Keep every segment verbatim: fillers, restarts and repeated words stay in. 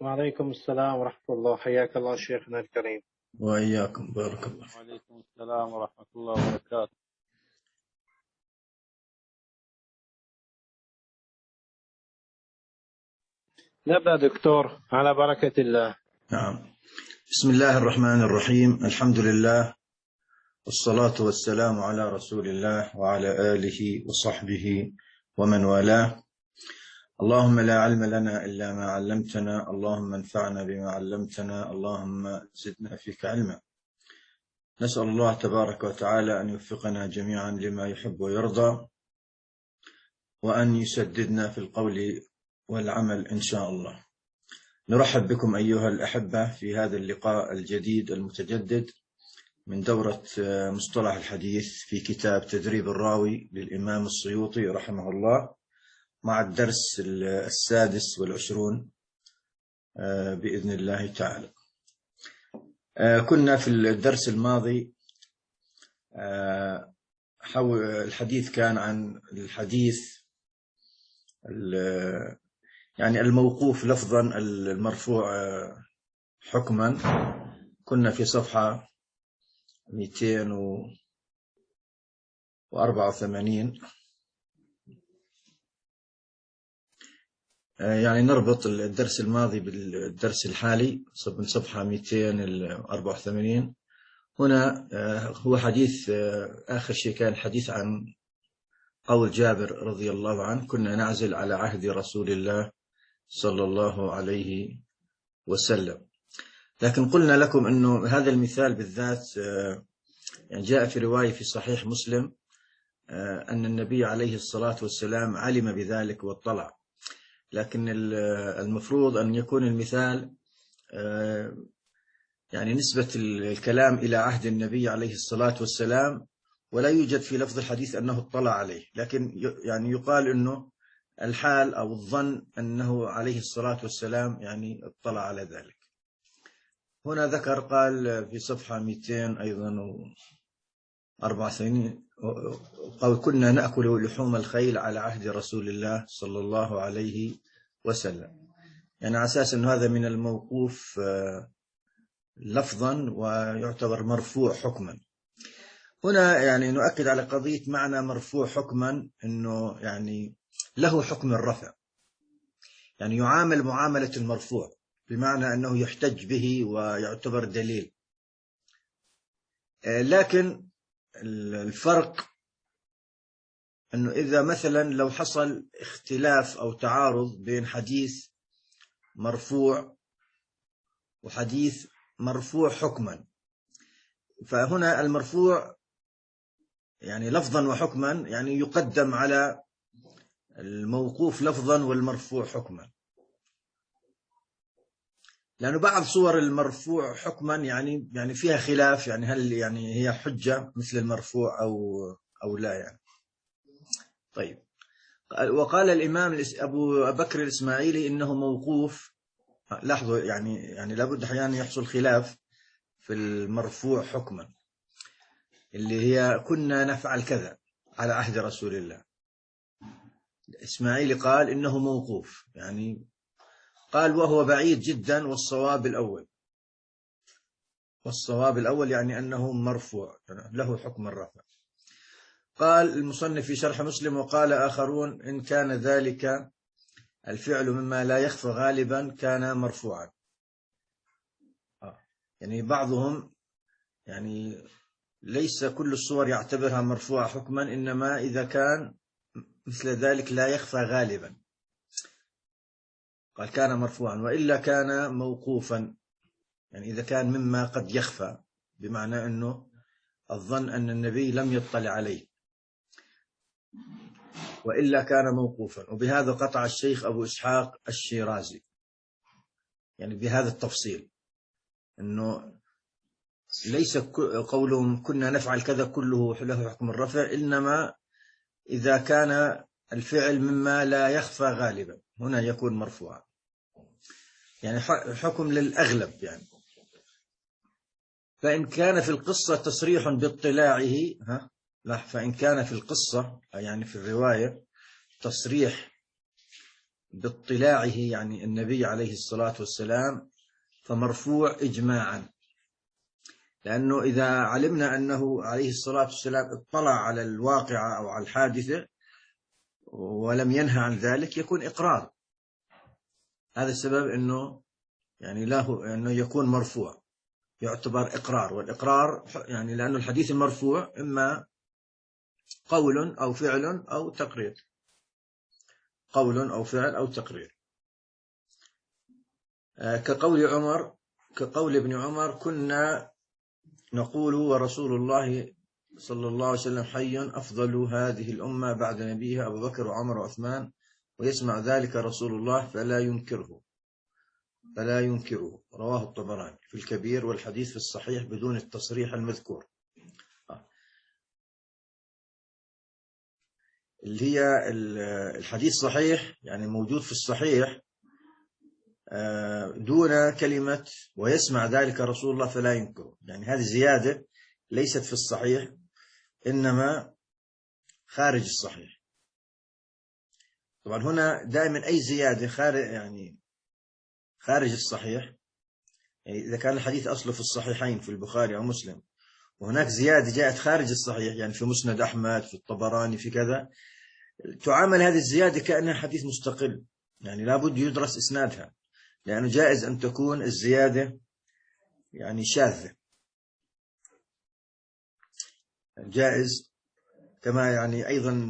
وعليكم السلام ورحمة الله. حياك الله شيخنا الكريم. وإياكم، بارك الله. وعليكم السلام ورحمة الله وبركاته. نبدأ دكتور على بركة الله. نعم. بسم الله الرحمن الرحيم. الحمد لله والصلاة والسلام على رسول الله وعلى آله وصحبه ومن والاه. اللهم لا علم لنا إلا ما علمتنا، اللهم انفعنا بما علمتنا، اللهم زدنا فيك علما. نسأل الله تبارك وتعالى أن يوفقنا جميعا لما يحب ويرضى، وأن يسددنا في القول والعمل إن شاء الله. نرحب بكم أيها الأحبة في هذا اللقاء الجديد المتجدد من دورة مصطلح الحديث في كتاب تدريب الراوي للإمام السيوطي رحمه الله، مع الدرس السادس والعشرون بإذن الله تعالى. كنا في الدرس الماضي حول الحديث كان عن الحديث يعني الموقوف لفظا المرفوع حكما. كنا في صفحة مئتين وأربعة وثمانين، يعني نربط الدرس الماضي بالدرس الحالي من صفحة مئتين وأربعة وثمانين. هنا هو حديث آخر شيء كان حديث عن قول جابر رضي الله عنه: كنا نعزل على عهد رسول الله صلى الله عليه وسلم. لكن قلنا لكم أنه هذا المثال بالذات يعني جاء في رواية في صحيح مسلم أن النبي عليه الصلاة والسلام علم بذلك واطلع، لكن المفروض أن يكون المثال يعني نسبة الكلام إلى عهد النبي عليه الصلاة والسلام، ولا يوجد في لفظ الحديث أنه اطلع عليه، لكن يعني يقال أنه الحال أو الظن أنه عليه الصلاة والسلام يعني اطلع على ذلك. هنا ذكر قال في صفحة مئتين أيضا وأربعة وثمانين: قال كنا نأكل لحوم الخيل على عهد رسول الله صلى الله عليه وسلم، يعني على أساس أن هذا من الموقوف لفظا ويعتبر مرفوع حكما. هنا يعني نؤكد على قضية معنى مرفوع حكما، أنه يعني له حكم الرفع، يعني يعامل معاملة المرفوع، بمعنى أنه يحتج به ويعتبر دليل. لكن الفرق أنه إذا مثلا لو حصل اختلاف أو تعارض بين حديث مرفوع وحديث مرفوع حكما، فهنا المرفوع يعني لفظا وحكما يعني يقدم على الموقوف لفظا والمرفوع حكما، لأنه بعض صور المرفوع حكما يعني يعني فيها خلاف، يعني هل يعني هي حجة مثل المرفوع أو أو لا يعني. طيب، وقال الإمام أبو بكر الإسماعيلي إنه موقوف. لاحظوا يعني يعني لابد أحيانا يحصل خلاف في المرفوع حكما، اللي هي كنا نفعل كذا على عهد رسول الله. الإسماعيلي قال إنه موقوف، يعني قال وهو بعيد جدا، والصواب الأول والصواب الأول يعني أنه مرفوع له حكم الرفع. قال المصنف في شرح مسلم: وقال آخرون إن كان ذلك الفعل مما لا يخفى غالبا كان مرفوعا. يعني بعضهم يعني ليس كل الصور يعتبرها مرفوعة حكما، إنما إذا كان مثل ذلك لا يخفى غالبا قال كان مرفوعا، وإلا كان موقوفا، يعني إذا كان مما قد يخفى، بمعنى أنه الظن أن النبي لم يطلع عليه، وإلا كان موقوفا. وبهذا قطع الشيخ أبو إسحاق الشيرازي، يعني بهذا التفصيل، أنه ليس قولهم كنا نفعل كذا كله له حكم الرفع، إنما إذا كان الفعل مما لا يخفى غالبا هنا يكون مرفوعا، يعني حكم للأغلب يعني. فإن كان في القصة تصريح باطلاعه، ها لا فإن كان في القصة يعني في الرواية تصريح باطلاعه يعني النبي عليه الصلاة والسلام فمرفوع إجماعا، لأنه إذا علمنا أنه عليه الصلاة والسلام اطلع على الواقعة أو على الحادثة ولم ينهى عن ذلك يكون إقرار. هذا السبب أنه يعني له أنه يكون مرفوع، يعتبر إقرار. والإقرار يعني لأنه الحديث المرفوع إما قول أو فعل أو تقرير، قول أو فعل أو تقرير. كقول عمر كقول ابن عمر: كنا نقول ورسول الله صلى الله عليه وسلم حي أفضل هذه الأمة بعد نبيها أبو بكر وعمر وعثمان، ويسمع ذلك رسول الله فلا ينكره فلا ينكره رواه الطبراني في الكبير، والحديث في الصحيح بدون التصريح المذكور. اللي هي الحديث صحيح يعني موجود في الصحيح دون كلمة ويسمع ذلك رسول الله فلا ينكره، يعني هذه زيادة ليست في الصحيح إنما خارج الصحيح. طبعا هنا دائما أي زيادة خارج يعني خارج الصحيح، يعني إذا كان الحديث أصله في الصحيحين في البخاري أو مسلم، وهناك زيادة جاءت خارج الصحيح يعني في مسند أحمد في الطبراني في كذا، تعامل هذه الزيادة كأنها حديث مستقل، يعني لابد يدرس إسنادها، لأنه جائز أن تكون الزيادة يعني شاذة، جائز. كما يعني أيضا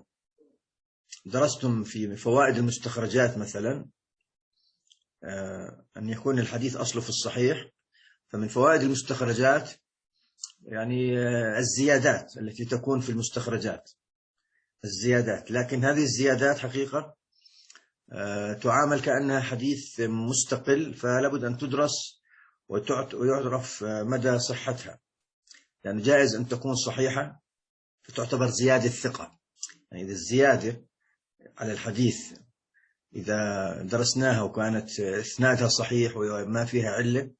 درستم في فوائد المستخرجات مثلا أن يكون الحديث أصله في الصحيح، فمن فوائد المستخرجات يعني الزيادات التي تكون في المستخرجات، الزيادات، لكن هذه الزيادات حقيقة تعامل كأنها حديث مستقل، فلا بد أن تدرس ويعرف مدى صحتها، يعني جائز أن تكون صحيحة فتعتبر زيادة ثقة. يعني إذا الزيادة على الحديث إذا درسناها وكانت إسنادها صحيح وما فيها علة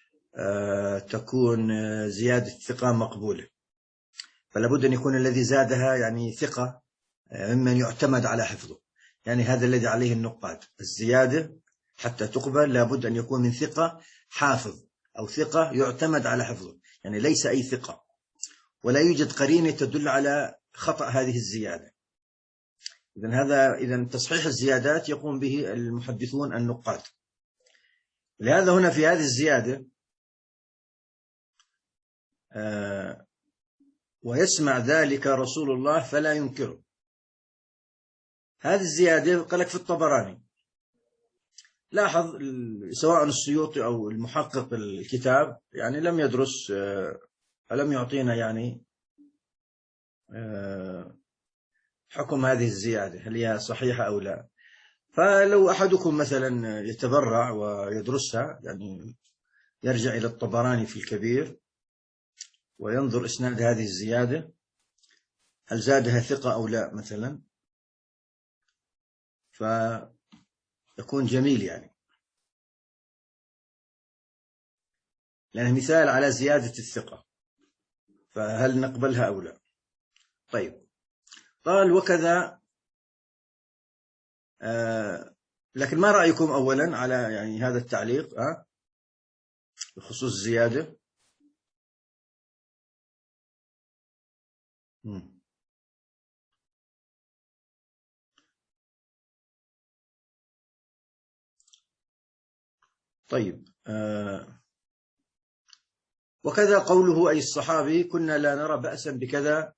تكون زيادة ثقة مقبولة، فلا بد أن يكون الذي زادها يعني ثقة ممن يعتمد على حفظه، يعني هذا الذي عليه النقاد، الزيادة حتى تقبل لابد أن يكون من ثقة حافظ أو ثقة يعتمد على حفظه، يعني ليس أي ثقة، ولا يوجد قرينة تدل على خطأ هذه الزيادة. إذن هذا إذن تصحيح الزيادات يقوم به المحدثون النقاد. لهذا هنا في هذه الزيادة آه ويسمع ذلك رسول الله فلا ينكره، هذه الزيادة قالك في الطبراني. لاحظ سواء السيوطي أو المحقق الكتاب يعني لم يدرس لم يعطينا يعني حكم هذه الزيادة هل هي صحيحة أو لا. فلو أحدكم مثلا يتبرع ويدرسها يعني يرجع إلى الطبراني في الكبير وينظر إسناد هذه الزيادة هل زادها ثقة أو لا مثلا، فيكون جميل يعني، لأنه مثال على زيادة الثقة، فهل نقبلها أو لا. طيب قال وكذا آه لكن ما رأيكم أولا على يعني هذا التعليق آه بخصوص الزيادة؟ مم. طيب آه وكذا قوله أي الصحابي كنا لا نرى بأسا بكذا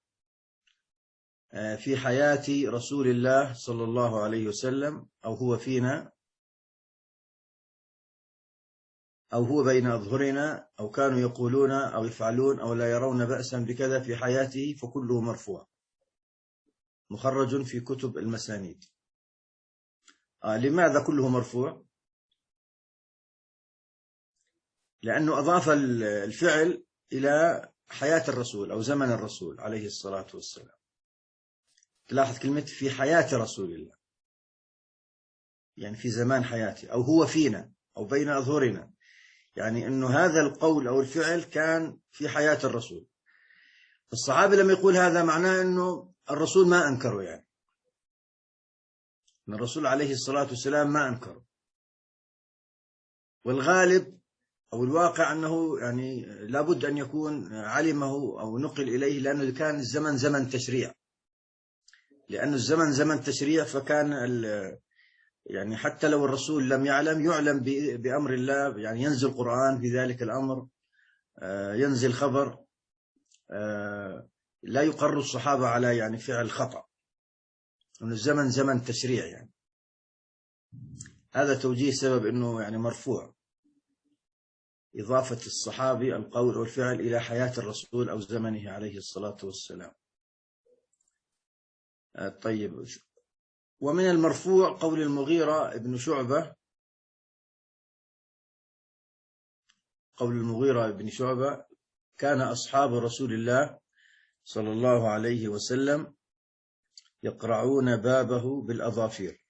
في حياة رسول الله صلى الله عليه وسلم أو هو فينا أو هو بين أظهرنا أو كانوا يقولون أو يفعلون أو لا يرون بأسا بكذا في حياته فكله مرفوع مخرج في كتب المسانيد. آه لماذا كله مرفوع؟ لأنه أضاف الفعل إلى حياة الرسول أو زمن الرسول عليه الصلاة والسلام. تلاحظ كلمة في حياة رسول الله، يعني في زمان حياته، أو هو فينا أو بين أظهرنا، يعني أنه هذا القول أو الفعل كان في حياة الرسول. الصحابي لما يقول هذا معناه أنه الرسول ما أنكره، يعني أن الرسول عليه الصلاة والسلام ما أنكر، والغالب أو الواقع أنه يعني لابد أن يكون علمه أو نقل إليه، لأنه كان الزمن زمن تشريع، لأن الزمن زمن تشريع، فكان يعني حتى لو الرسول لم يعلم يعلم بأمر الله، يعني ينزل قرآن في ذلك الأمر، ينزل خبر، لا يقر الصحابة على يعني فعل خطأ، أن الزمن زمن تشريع يعني. هذا توجيه سبب أنه يعني مرفوع، إضافة الصحابي القول والفعل إلى حياة الرسول أو زمنه عليه الصلاة والسلام. طيب، ومن المرفوع قول المغيرة ابن شعبة، قول المغيرة ابن شعبة: كان أصحاب رسول الله صلى الله عليه وسلم يقرعون بابه بالأظافير.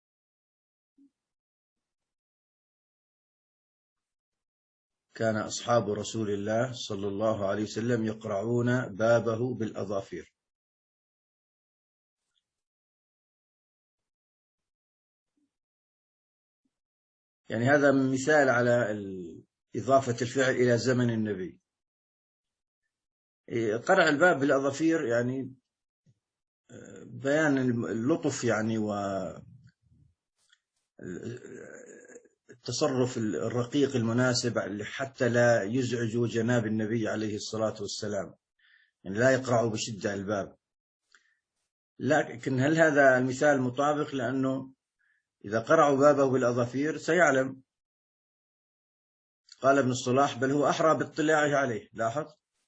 كان أصحاب رسول الله صلى الله عليه وسلم يقرعون بابه بالأظافير. يعني هذا مثال على إضافة الفعل إلى زمن النبي. قرع الباب بالأظافير يعني بيان اللطف يعني والتصرف الرقيق المناسب حتى لا يزعجوا جناب النبي عليه الصلاة والسلام، يعني لا يقرعوا بشدة الباب. لكن هل هذا المثال مطابق؟ لأنه إذا قرعوا بابه بالأظافير سيعلم. قال ابن الصلاح: بل هو أحرى باطلاعه عليه. لاحظ.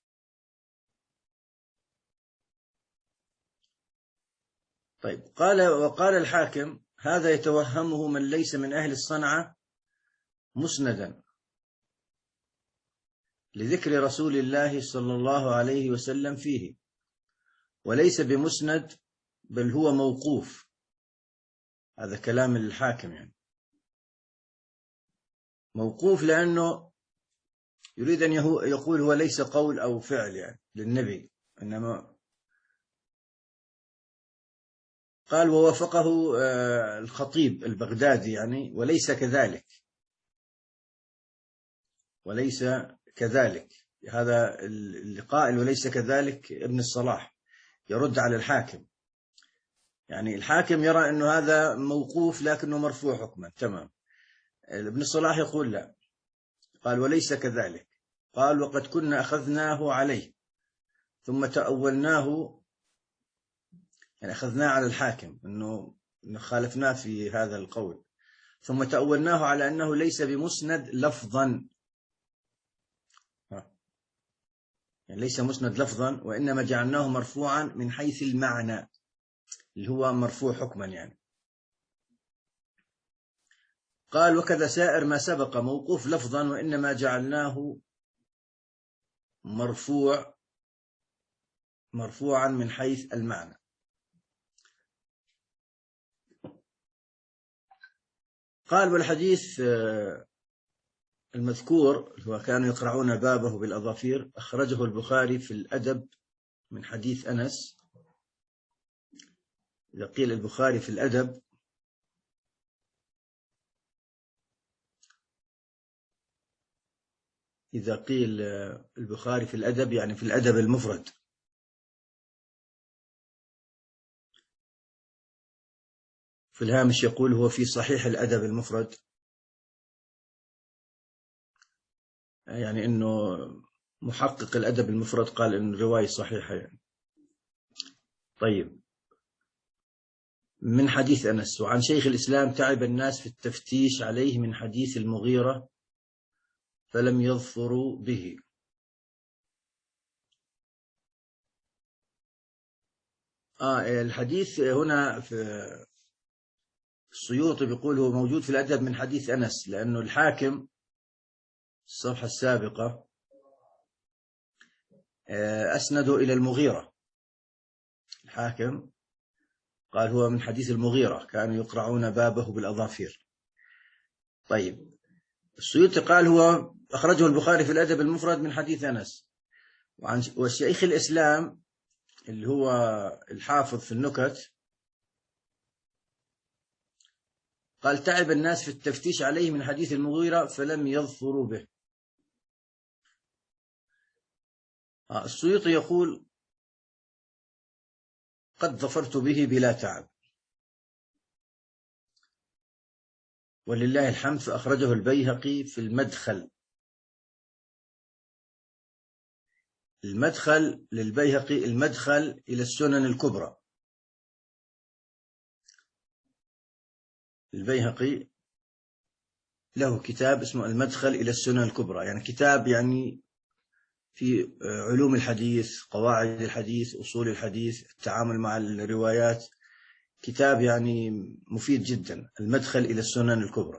طيب، قال وقال الحاكم: هذا يتوهمه من ليس من أهل الصنعة مسندا لذكر رسول الله صلى الله عليه وسلم فيه، وليس بمسند بل هو موقوف. هذا كلام الحاكم، يعني موقوف لأنه يريد أن يقول هو ليس قول أو فعل يعني للنبي، إنما قال ووافقه الخطيب البغدادي يعني وليس كذلك، وليس كذلك. هذا اللي قائل وليس كذلك ابن الصلاح يرد على الحاكم، يعني الحاكم يرى أنه هذا موقوف لكنه مرفوع حكما، تمام. ابن الصلاح يقول لا، قال وليس كذلك. قال وقد كنا أخذناه عليه ثم تأولناه، يعني أخذناه على الحاكم أنه خالفناه في هذا القول، ثم تأولناه على أنه ليس بمسند لفظا، يعني ليس مسند لفظا، وإنما جعلناه مرفوعا من حيث المعنى اللي هو مرفوع حكما يعني. قال وكذا سائر ما سبق موقوف لفظا، وإنما جعلناه مرفوع مرفوعا من حيث المعنى. قال والحديث المذكور هو كانوا يقرعون بابه بالأظافير أخرجه البخاري في الأدب من حديث أنس. إذا قيل البخاري في الأدب إذا قيل البخاري في الأدب يعني في الأدب المفرد. في الهامش يقول هو في صحيح الأدب المفرد، يعني إنه محقق الأدب المفرد قال إن الرواية صحيحة يعني. طيب، من حديث أنس: وعن شيخ الإسلام تعب الناس في التفتيش عليه من حديث المغيرة فلم يظفروا به. آه الحديث هنا في السيوطي بيقول هو موجود في الأدب من حديث أنس، لأنه الحاكم الصفحة السابقة أسندوا إلى المغيرة. الحاكم قال هو من حديث المغيرة كانوا يقرعون بابه بالأظافير. طيب، السيوطي قال هو أخرجه البخاري في الأدب المفرد من حديث أنس. وعن وشيخ الإسلام اللي هو الحافظ في النكت قال تعب الناس في التفتيش عليه من حديث المغيرة فلم يظفروا به. السيوطي يقول قد ظفرت به بلا تعب، ولله الحمد، فأخرجه البيهقي في المدخل. المدخل للبيهقي، المدخل إلى السنن الكبرى. البيهقي له كتاب اسمه المدخل إلى السنن الكبرى، يعني كتاب يعني في علوم الحديث، قواعد الحديث، أصول الحديث، التعامل مع الروايات، كتاب يعني مفيد جدا، المدخل إلى السنن الكبرى.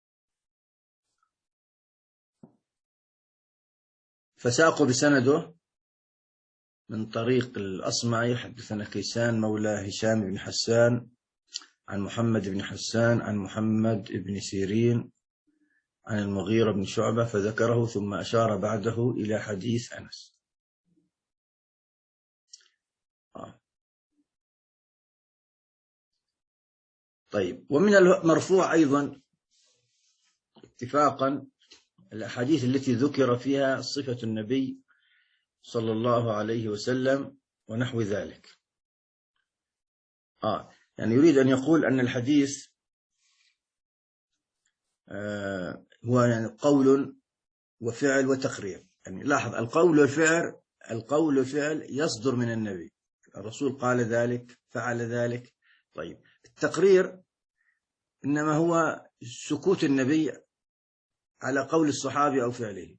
فساقوا بسنده من طريق الأصمعي حدثنا كيسان مولى هشام بن حسان عن محمد بن حسان عن محمد بن سيرين عن المغيرة بن شعبة، فذكره ثم أشار بعده إلى حديث أنس. آه. طيب، ومن المرفوع أيضا اتفاقا الأحاديث التي ذكر فيها صفة النبي صلى الله عليه وسلم ونحو ذلك. آه. يعني يريد أن يقول أن الحديث آه هو يعني قول وفعل وتقرير. يعني لاحظ، القول والفعل، القول والفعل يصدر من النبي، الرسول قال ذلك، فعل ذلك. طيب، التقرير إنما هو سكوت النبي على قول الصحابي أو فعله.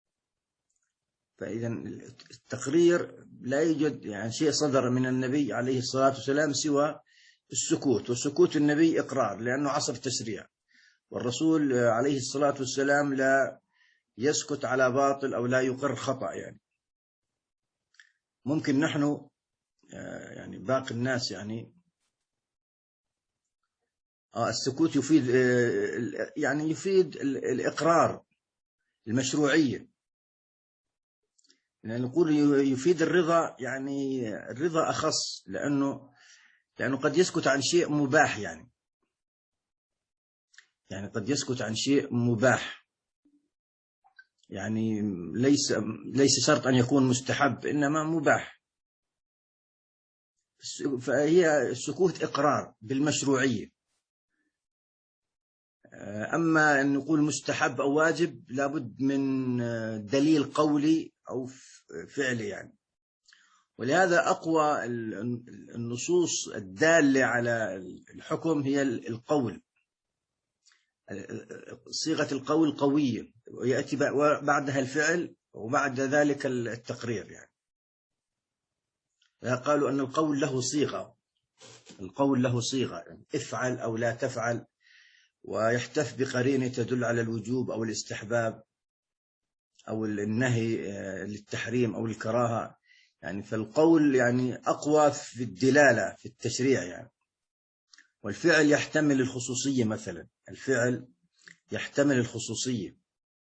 فإذا التقرير لا يوجد يعني شيء صدر من النبي عليه الصلاة والسلام سوى السكوت، وسكوت النبي إقرار لأنه عصر تشريع، والرسول عليه الصلاة والسلام لا يسكت على باطل أو لا يقر خطأ. يعني ممكن نحن يعني باقي الناس يعني السكوت يفيد يعني يفيد الإقرار، المشروعية، يعني نقول يفيد الرضا، يعني الرضا أخص لأنه لأنه قد يسكت عن شيء مباح، يعني يعني قد يسكت عن شيء مباح، يعني ليس ليس شرط أن يكون مستحب، إنما مباح. فهي السكوت إقرار بالمشروعية. أما أن نقول مستحب أو واجب لابد من دليل قولي أو فعلي يعني. ولهذا أقوى النصوص الدالة على الحكم هي القول، صيغة القول قوية، ويأتي بعدها الفعل وبعد ذلك التقرير. يعني قالوا أن القول له صيغة، القول له صيغة يعني افعل أو لا تفعل، ويحتف بقرينة تدل على الوجوب أو الاستحباب أو النهي للتحريم أو الكراهة. يعني فالقول يعني أقوى في الدلالة في التشريع يعني. والفعل يحتمل الخصوصية، مثلا الفعل يحتمل الخصوصية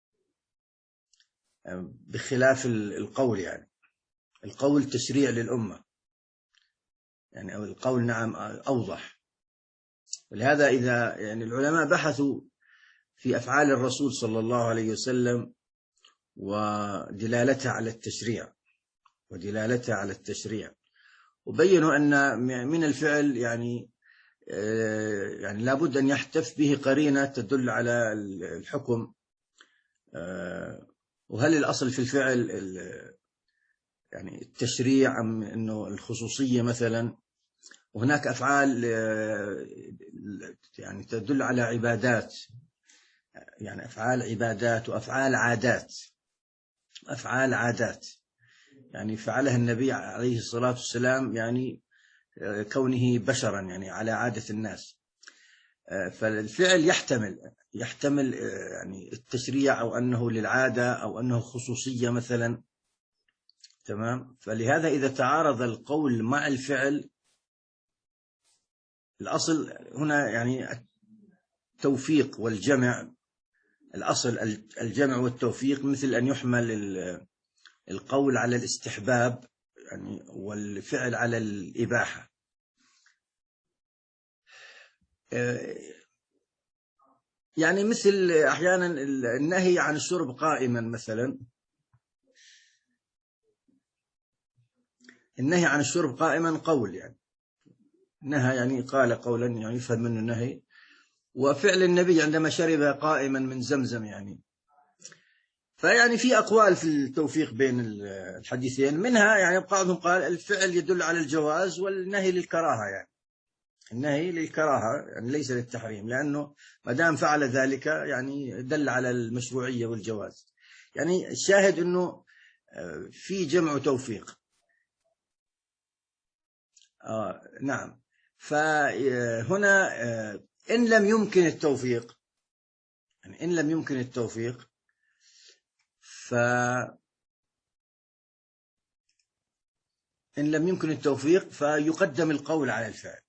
بخلاف القول. يعني القول تشريع للأمة، يعني أو القول نعم أوضح. ولهذا إذا يعني العلماء بحثوا في أفعال الرسول صلى الله عليه وسلم ودلالتها على التشريع ودلالتها على التشريع وبينوا أن من الفعل يعني يعني لابد أن يحتف به قرينة تدل على الحكم. وهل الأصل في الفعل يعني التشريع أم أنه الخصوصية مثلا؟ وهناك أفعال يعني تدل على عبادات، يعني أفعال عبادات وأفعال عادات، أفعال عادات يعني فعلها النبي عليه الصلاة والسلام يعني كونه بشرا يعني على عادة الناس. فالفعل يحتمل يحتمل يعني التشريع أو أنه للعادة أو أنه خصوصية مثلا. تمام. فلهذا إذا تعارض القول مع الفعل، الأصل هنا يعني التوفيق والجمع، الأصل الجمع والتوفيق، مثل أن يحمل القول على الاستحباب يعني والفعل على الإباحة. يعني مثل أحيانا النهي عن الشرب قائما مثلا، النهي عن الشرب قائما قول، يعني نهى يعني قال قولا يعني يفهم منه النهي، وفعل النبي عندما شرب قائما من زمزم يعني. فيعني في أقوال في التوفيق بين الحديثين، منها يعني بعضهم قال الفعل يدل على الجواز والنهي للكراهة، يعني النهي للكراهة يعني ليس للتحريم، لأنه ما دام فعل ذلك يعني دل على المشروعية والجواز. يعني الشاهد أنه في جمع توفيق. آه نعم. فهنا إن لم يمكن التوفيق، يعني إن لم يمكن التوفيق ف إن لم يمكن التوفيق فيقدم القول على الفعل،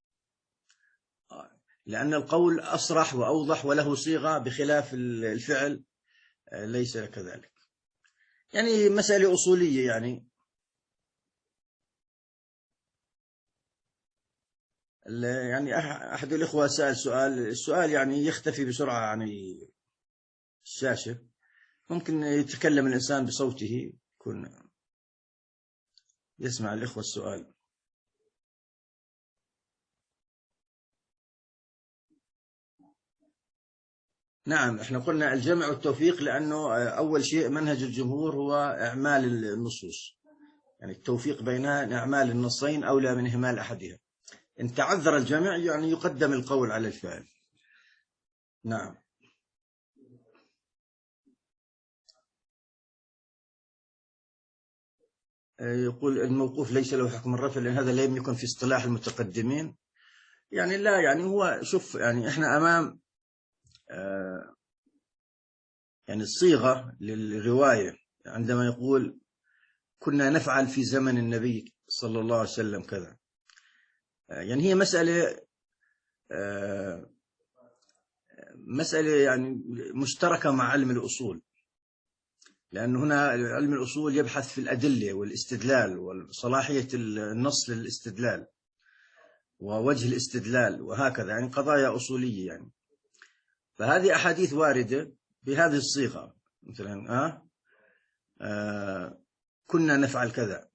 لأن القول أصرح وأوضح وله صيغة، بخلاف الفعل ليس كذلك. يعني مسألة أصولية. يعني يعني أحد الإخوة سأل سؤال، السؤال يعني يختفي بسرعة عن الشاشة، ممكن يتكلم الإنسان بصوته يكون يسمع الإخوة السؤال. نعم، احنا قلنا الجمع والتوفيق لأنه أول شيء منهج الجمهور هو إعمال النصوص، يعني التوفيق بين إعمال النصين أولى من إهمال أحدها. إن تعذر الجمع يعني يقدم القول على الفعل. نعم. يقول الموقوف ليس له حكم الرفع لأن هذا لم يكن في اصطلاح المتقدمين. يعني لا، يعني هو شوف، يعني احنا أمام آه يعني الصيغة للرواية عندما يقول كنا نفعل في زمن النبي صلى الله عليه وسلم كذا، آه يعني هي مسألة آه مسألة يعني مشتركة مع علم الأصول، لأن هنا علم الأصول يبحث في الأدلة والاستدلال وصلاحية النص للاستدلال ووجه الاستدلال وهكذا، يعني قضايا أصولية يعني. فهذه أحاديث واردة بهذه الصيغة، مثلا آه آه كنا نفعل كذا،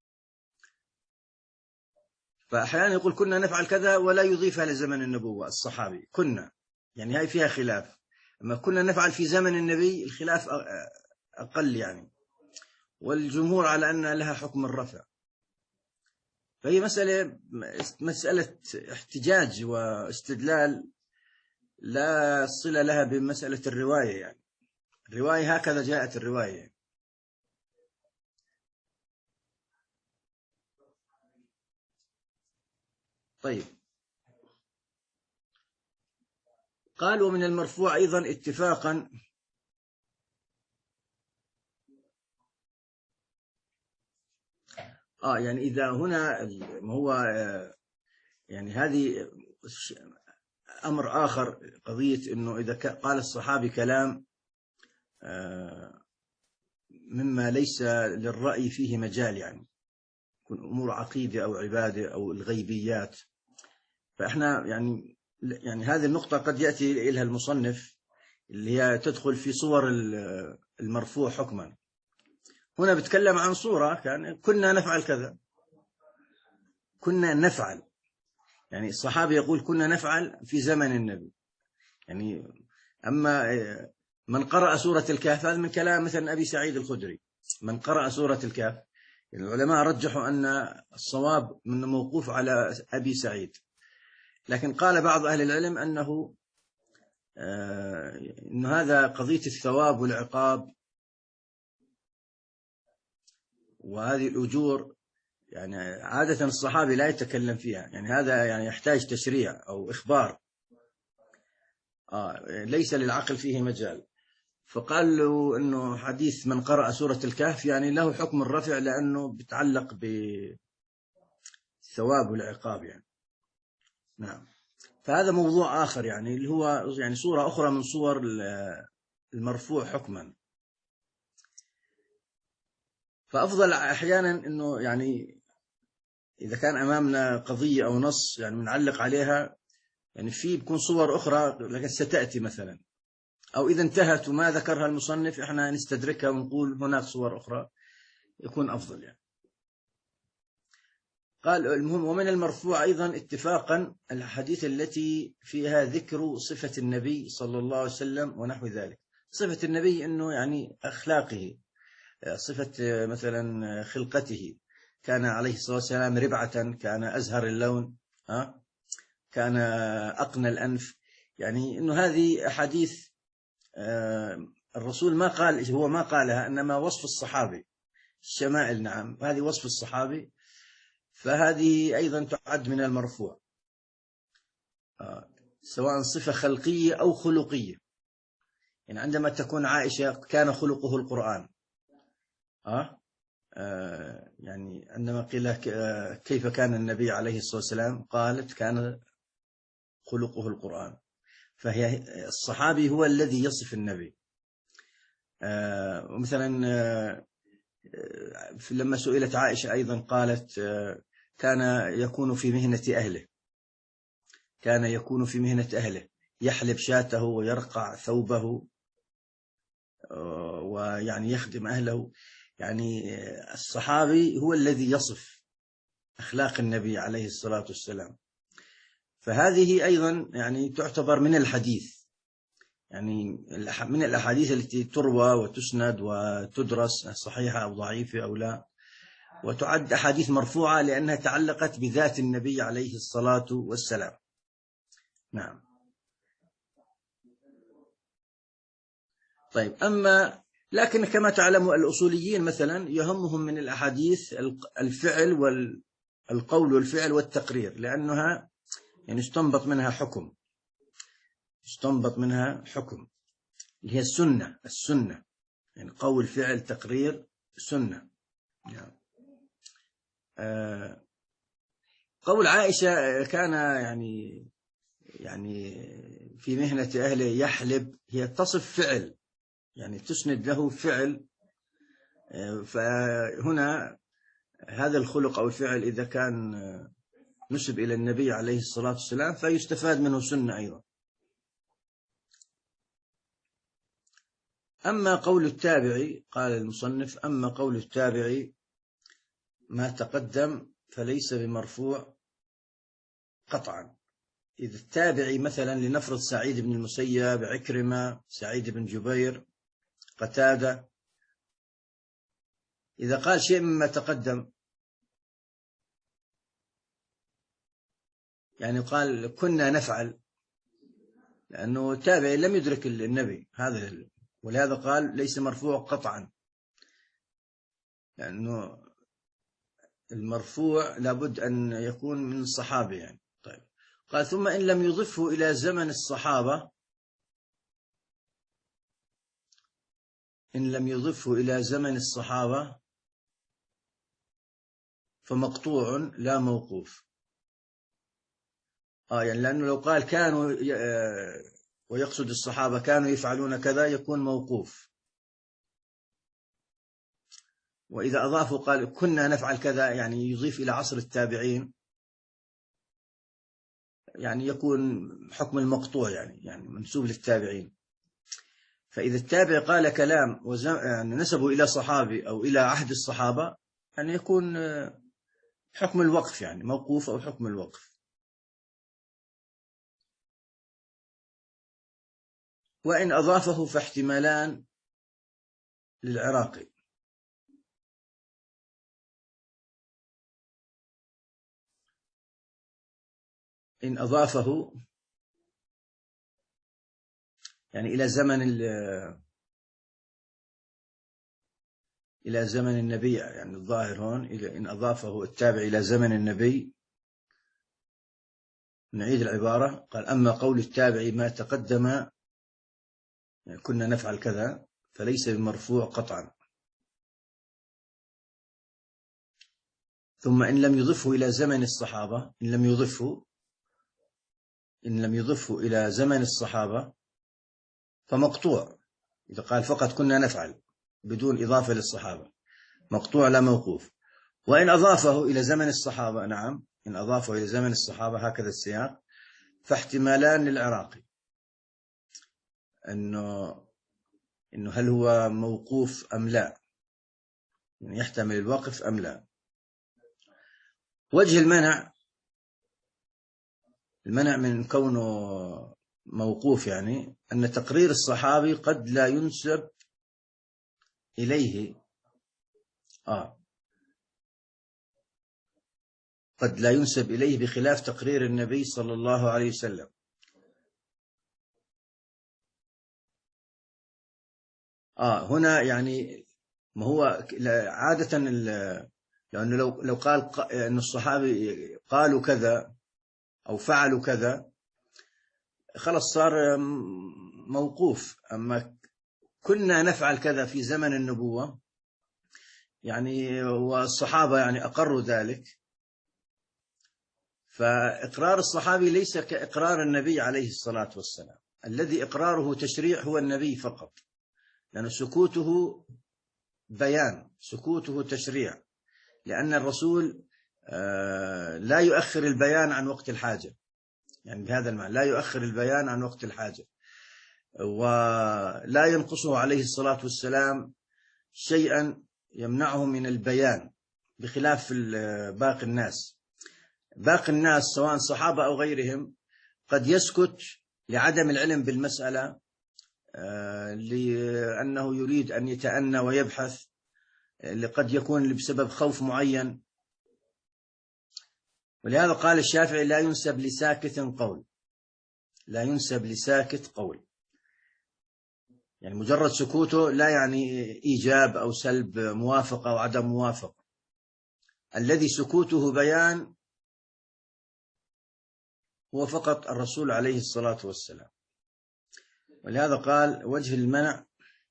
فأحيانا يقول كنا نفعل كذا ولا يضيفها لزمن النبوة الصحابي كنا، يعني هاي فيها خلاف. أما كنا نفعل في زمن النبي الخلاف أقل يعني، والجمهور على أن لها حكم الرفع. فهي مسألة مسألة احتجاج واستدلال لا صلة لها بمسألة الرواية، يعني الرواية هكذا جاءت الرواية. طيب، قال ومن المرفوع أيضا اتفاقا آه يعني إذا هنا هو يعني هذه أمر آخر، قضية أنه إذا قال الصحابي كلام مما ليس للرأي فيه مجال، يعني يكون أمور عقيدة أو عبادة أو الغيبيات، فإحنا يعني يعني هذه النقطة قد يأتي إليها المصنف اللي هي تدخل في صور المرفوع حكما. هنا بتكلم عن صورة كان كنا نفعل كذا، كنا نفعل، يعني الصحابي يقول كنا نفعل في زمن النبي. يعني أما من قرأ سورة الكهف هذا من كلام مثلا أبي سعيد الخدري، من قرأ سورة الكهف، العلماء رجحوا أن الصواب من موقوف على أبي سعيد، لكن قال بعض أهل العلم أنه آه إن هذا قضية الثواب والعقاب وهذه الأجور يعني عادة الصحابي لا يتكلم فيها، يعني هذا يعني يحتاج تشريع أو إخبار، آه ليس للعقل فيه مجال. فقال له أنه حديث من قرأ سورة الكهف يعني له حكم الرفع لأنه بيتعلق بالثواب والعقاب يعني. نعم. فهذا موضوع آخر يعني اللي هو يعني صورة أخرى من صور المرفوع حكما. فأفضل أحيانا أنه يعني إذا كان أمامنا قضية أو نص يعني بنعلق عليها يعني في بكون صور أخرى لكن ستأتي مثلا، أو إذا انتهت وما ذكرها المصنف إحنا نستدركها ونقول هناك صور أخرى يكون أفضل يعني. قال المهم ومن المرفوع أيضا اتفاقا الحديث التي فيها ذكر صفة النبي صلى الله عليه وسلم ونحو ذلك. صفة النبي أنه يعني أخلاقه، صفة مثلا خلقته، كان عليه الصلاة والسلام ربعة، كان أزهر اللون، ها، كان أقنى الأنف، يعني أنه هذه أحاديث الرسول ما قال، هو ما قالها، إنما وصف الصحابي الشمائل، نعم هذه وصف الصحابي، فهذه أيضا تعد من المرفوع سواء صفة خلقية أو خلقية. يعني عندما تكون عائشة كان خلقه القرآن، أه؟ آه يعني عندما قيل كيف كان النبي عليه الصلاة والسلام قالت كان خلقه القرآن، فهي الصحابي هو الذي يصف النبي. آه مثلا آه لما سئلت عائشة أيضا قالت آه كان يكون في مهنة أهله، كان يكون في مهنة أهله يحلب شاته ويرقع ثوبه آه ويعني يخدم أهله. يعني الصحابي هو الذي يصف أخلاق النبي عليه الصلاة والسلام، فهذه أيضا يعني تعتبر من الحديث، يعني من الأحاديث التي تروى وتسند وتدرس صحيحة أو ضعيفة أو لا، وتعد أحاديث مرفوعة لأنها تعلقت بذات النبي عليه الصلاة والسلام. نعم. طيب أما لكن كما تعلم الأصوليين مثلا يهمهم من الأحاديث الفعل والقول والفعل والتقرير، لأنها يعني استنبط منها حكم، استنبط منها حكم اللي هي السنة، السنة يعني قول فعل تقرير سنة. يعني آه قول عائشة كان يعني يعني في مهنة أهله يحلب، هي تصف فعل يعني تسند له فعل، فهنا هذا الخلق أو الفعل إذا كان نسب إلى النبي عليه الصلاة والسلام فيستفاد منه سنة أيضا. أما قول التابعي، قال المصنف أما قول التابعي ما تقدم فليس بمرفوع قطعا. إذا التابعي مثلا لنفرض سعيد بن المسيب، عكرمة، سعيد بن جبير، قتادة، إذا قال شيء مما تقدم يعني قال كنا نفعل، لأنه التابعي لم يدرك النبي هذا، ولهذا قال ليس مرفوع قطعا، لأنه المرفوع لابد أن يكون من الصحابة يعني. طيب قال ثم إن لم يضفه إلى زمن الصحابة، إن لم يضفه إلى زمن الصحابة فمقطوع لا موقوف. آه يعني لأنه لو قال كانوا ويقصد الصحابة كانوا يفعلون كذا يكون موقوف، وإذا أضافوا قال كنا نفعل كذا يعني يضيف إلى عصر التابعين يعني يكون حكم المقطوع يعني يعني منسوب للتابعين. فإذا التابع قال كلام يعني نسبه إلى صحابي أو إلى عهد الصحابة يعني يكون حكم الوقف يعني موقوف أو حكم الوقف. وإن أضافه فاحتمالان للعراقي، إن أضافه يعني إلى زمن إلى زمن النبي، يعني الظاهر هون إن أضافه التابع إلى زمن النبي. نعيد العبارة، قال أما قول التابع ما تقدم يعني كنا نفعل كذا فليس بمرفوع قطعا. ثم إن لم يضفه إلى زمن الصحابة، إن لم يضفه إن لم يضفه إلى زمن الصحابة فمقطوع. إذا قال فقط كنا نفعل بدون إضافة للصحابة مقطوع لا موقوف. وإن أضافه إلى زمن الصحابة، نعم إن أضافه إلى زمن الصحابة هكذا السياق، فاحتمالان للعراقي أنه إنه هل هو موقوف أم لا، يعني يحتمل الوقف أم لا. وجه المنع المنع من كونه موقوف يعني أن تقرير الصحابي قد لا ينسب إليه آه قد لا ينسب إليه بخلاف تقرير النبي صلى الله عليه وسلم. آه هنا يعني ما هو عادة لأنه لو لو قال أن الصحابي قالوا كذا أو فعلوا كذا خلاص صار موقوف. أما كنا نفعل كذا في زمن النبوة يعني والصحابة يعني أقروا ذلك، فإقرار الصحابي ليس كإقرار النبي عليه الصلاة والسلام، الذي إقراره تشريع هو النبي فقط، لأن سكوته بيان، سكوته تشريع، لأن الرسول لا يؤخر البيان عن وقت الحاجة، يعني بهذا المعنى لا يؤخر البيان عن وقت الحاجة، ولا ينقصه عليه الصلاة والسلام شيئا يمنعه من البيان، بخلاف باقي الناس. باقي الناس سواء صحابة أو غيرهم قد يسكت لعدم العلم بالمسألة، لأنه يريد أن يتأنى ويبحث، قد يكون بسبب خوف معين. ولهذا قال الشافعي لا ينسب لساكت قول، لا ينسب لساكت قول، يعني مجرد سكوته لا يعني إيجاب أو سلب موافقة أو عدم موافقة، الذي سكوته بيان هو فقط الرسول عليه الصلاة والسلام. ولهذا قال وجه المنع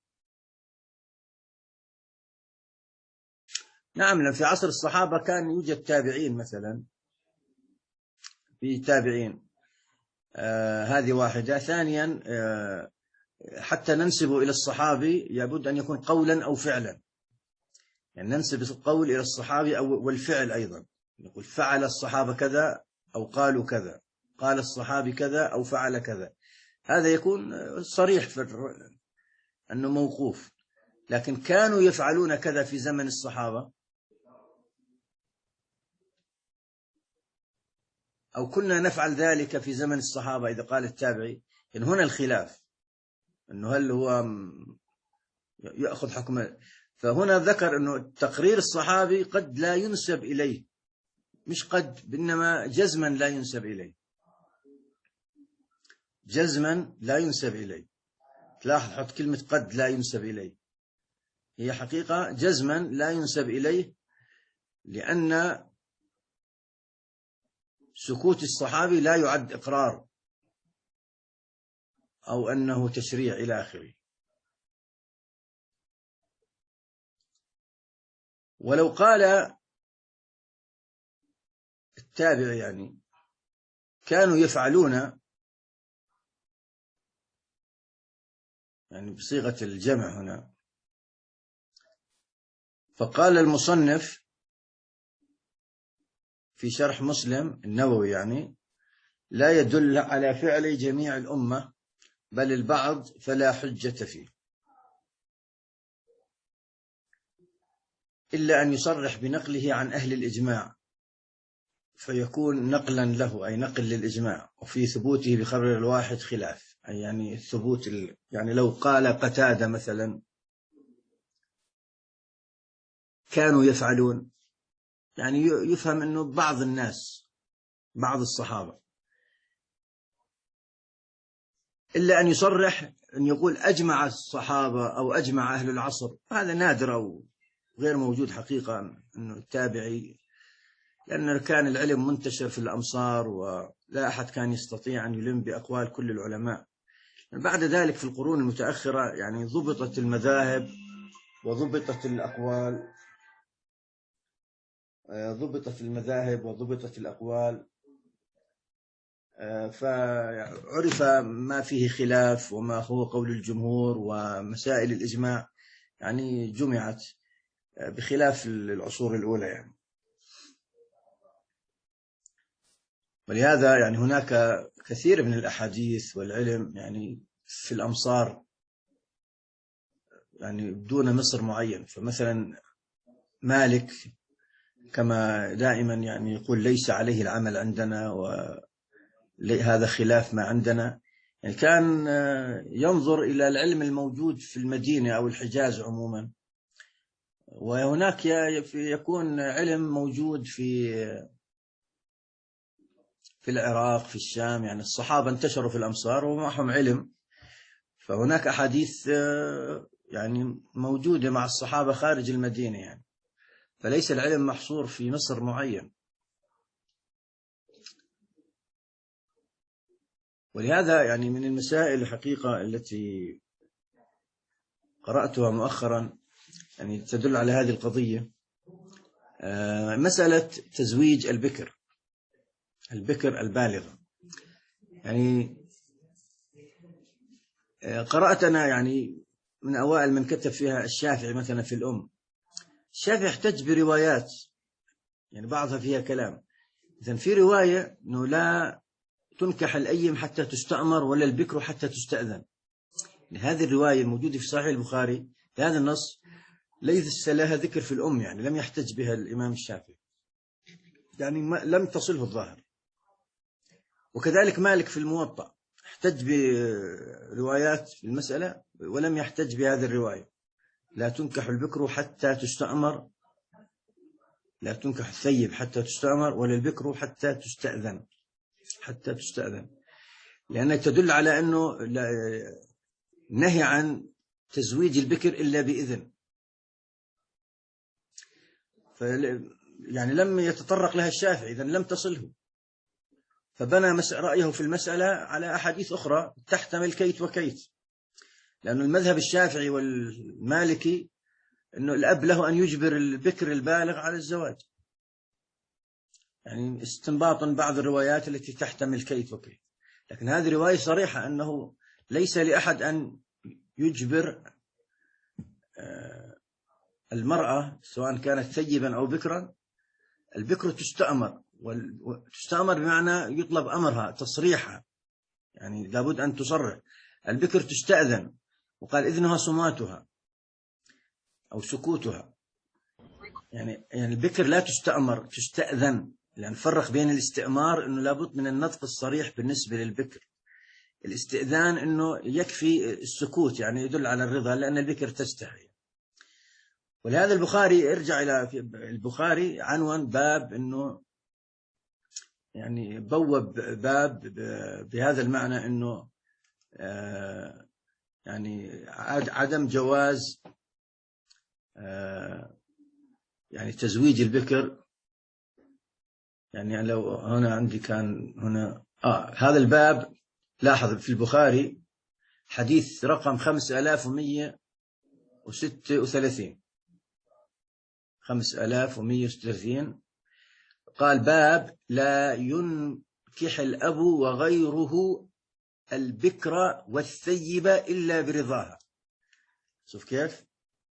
نعم، في عصر الصحابة كان يوجد تابعين، مثلا في تابعين، آه هذه واحدة. ثانيا آه حتى ننسب إلى الصحابي لابد أن يكون قولا أو فعلا، يعني ننسب القول إلى الصحابي أو والفعل أيضا، نقول فعل الصحابة كذا أو قالوا كذا، قال الصحابي كذا أو فعل كذا، هذا يكون صريح في أنه موقوف. لكن كانوا يفعلون كذا في زمن الصحابة أو كنا نفعل ذلك في زمن الصحابة إذا قال التابعي، إن هنا الخلاف أنه هل هو يأخذ حكم. فهنا ذكر أنه تقرير الصحابي قد لا ينسب إليه، مش قد، بإنما جزما لا ينسب إليه، جزما لا ينسب إليه. تلاحظ حط كلمة قد لا ينسب إليه، هي حقيقة جزما لا ينسب إليه، لأن سكوت الصحابي لا يعد إقرار أو أنه تشريع إلى آخره. ولو قال التابع يعني كانوا يفعلون، يعني بصيغة الجمع هنا، فقال المصنف في شرح مسلم النووي يعني لا يدل على فعل جميع الأمة بل البعض فلا حجة فيه، إلا أن يصرح بنقله عن أهل الإجماع فيكون نقلا له، أي نقل للإجماع، وفي ثبوته بخبر الواحد خلاف، أي يعني ثبوت ال... يعني لو قال قتادة مثلا كانوا يفعلون، يعني يفهم أنه بعض الناس، بعض الصحابة، إلا أن يصرح أن يقول أجمع الصحابة أو أجمع أهل العصر، هذا نادر أو غير موجود حقيقة أنه التابعي، لأن كان العلم منتشر في الأمصار ولا أحد كان يستطيع أن يلم بأقوال كل العلماء. بعد ذلك في القرون المتأخرة يعني ضبطت المذاهب وضبطت الأقوال، ضبطت المذاهب وضبطت الأقوال، فعرف ما فيه خلاف وما هو قول الجمهور، ومسائل الإجماع يعني جمعت بخلاف العصور الأولى يعني. ولهذا يعني هناك كثير من الأحاديث والعلم يعني في الأمصار، يعني دون مصر معين. فمثلا مالك كما دائما يعني يقول ليس عليه العمل عندنا وهذا خلاف ما عندنا، يعني كان ينظر إلى العلم الموجود في المدينة أو الحجاز عموما، وهناك يكون علم موجود في في العراق في الشام. يعني الصحابة انتشروا في الأمصار ومعهم علم، فهناك أحاديث يعني موجودة مع الصحابة خارج المدينة يعني، فليس العلم محصور في مصر معين. ولهذا يعني من المسائل الحقيقة التي قرأتها مؤخرا يعني تدل على هذه القضية، مسألة تزويج البكر البكر البالغة. يعني قرأت أنا يعني من أوائل من كتب فيها الشافعي مثلا في الأم. الشافعي احتج بروايات يعني بعضها فيها كلام. إذن في رواية أنه لا تنكح الأيم حتى تستأمر ولا البكر حتى تستأذن. يعني هذه الرواية الموجودة في صحيح البخاري هذا النص ليس لها ذكر في الأم، يعني لم يحتج بها الإمام الشافعي، يعني لم تصله الظاهر. وكذلك مالك في الموطأ احتج بروايات في المسألة ولم يحتج بهذه الرواية، لا تنكح البكر حتى تستأمر، لا تنكح الثيب حتى تستأمر ولا البكر حتى تستأذن حتى تستأذن لأنها تدل على أنه نهي عن تزويج البكر إلا بإذن. يعني لم يتطرق لها الشافعي، إذن لم تصله، فبنى رأيه في المسألة على أحاديث أخرى تحتمل كيت وكيت. لأن المذهب الشافعي والمالكي أنه الأب له أن يجبر البكر البالغ على الزواج، يعني استنباطا بعض الروايات التي تحتمل كيت وكيت. لكن هذه رواية صريحة أنه ليس لأحد أن يجبر المرأة سواء كانت ثيبا أو بكرا. البكر تستأمر، وتستأمر بمعنى يطلب أمرها تصريحها، يعني لابد أن تصرح. البكر تستأذن، وقال إذنها صماتها أو سكوتها. يعني يعني البكر لا تستأمر، تستأذن. يعني فرق بين الاستئمار أنه لابد من النطق الصريح بالنسبة للبكر، الاستئذان أنه يكفي السكوت، يعني يدل على الرضا، لأن البكر تستحي. ولهذا البخاري ارجع إلى البخاري عنوان باب أنه يعني بوب باب بهذا المعنى أنه يعني عدم جواز يعني تزويج البكر. يعني لو هنا عندي كان هنا آه هذا الباب، لاحظ في البخاري حديث رقم خمسة آلاف ومية وستة وثلاثين خمسة آلاف ومية وستة وثلاثين قال باب لا ينكح الأب وغيره البكر والثيب إلا برضاها. شوف كيف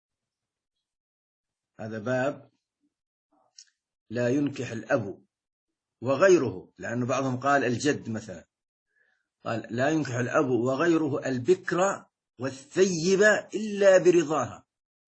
هذا باب لا ينكح الأب وغيره، لأنه بعضهم قال الجد مثلا، قال لا ينكح الأب وغيره البكر والثيب إلا برضاها.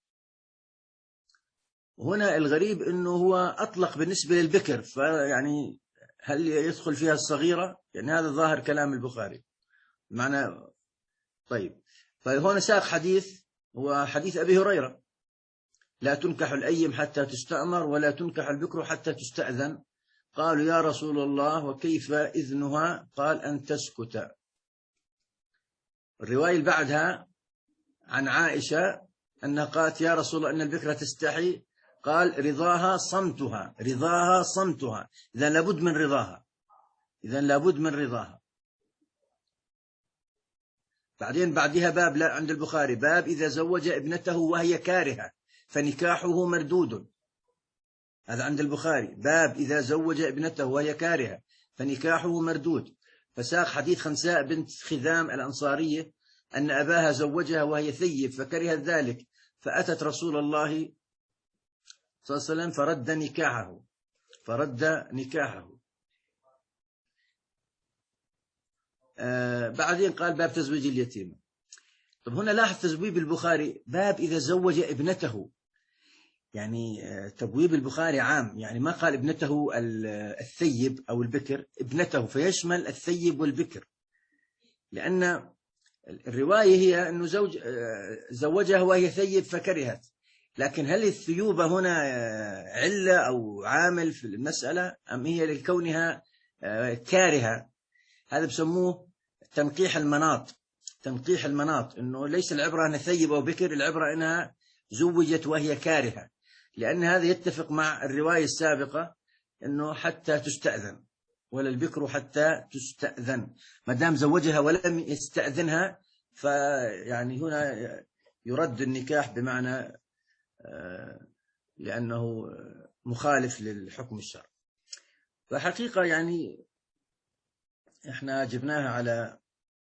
هنا الغريب أنه هو أطلق بالنسبة للبكر، فيعني هل يدخل فيها الصغيرة؟ يعني هذا ظاهر كلام البخاري معنى. طيب فهنا ساق حديث هو حديث أبي هريرة لا تنكح الأيم حتى تستأمر ولا تنكح البكر حتى تستأذن. قالوا يا رسول الله وكيف إذنها؟ قال أن تسكت. الرواية اللي بعدها عن عائشة أنها قالت يا رسول الله أن البكرة تستحي، قال رضاها صمتها رضاها صمتها إذا لابد من رضاها إذا لابد من رضاها. بعدين بعدها باب لا عند البخاري باب إذا زوج ابنته وهي كارهة فنكاحه مردود. هذا عند البخاري باب إذا زوج ابنته وهي كارهة فنكاحه مردود. فساق حديث خنساء بنت خذام الأنصارية أن أباها زوجها وهي ثيب فكرهت ذلك فأتت رسول الله صلى الله عليه وسلم فرد نكاحه فرد نكاحه آه بعدين قال باب تزويج اليتيم. طب هنا لاحظ تزويب البخاري باب إذا زوج ابنته، يعني تبويب البخاري عام، يعني ما قال ابنته الثيب أو البكر، ابنته، فيشمل الثيب والبكر، لأن الرواية هي أنه زوج زوجها وهي ثيب فكرهت، لكن هل الثيوبة هنا علة أو عامل في المسألة أم هي لكونها كارهة؟ هذا بسموه تنقيح المناط. تنقيح المناط أنه ليس العبرة أنها ثيب أو بكر، العبرة أنها زوجت وهي كارهة، لأن هذا يتفق مع الرواية السابقة أنه حتى تستأذن، ولا البكر حتى تستأذن، ما دام زوجها ولم يستأذنها فيعني هنا يرد النكاح، بمعنى لأنه مخالف للحكم الشرعي. فحقيقة يعني احنا جبناها على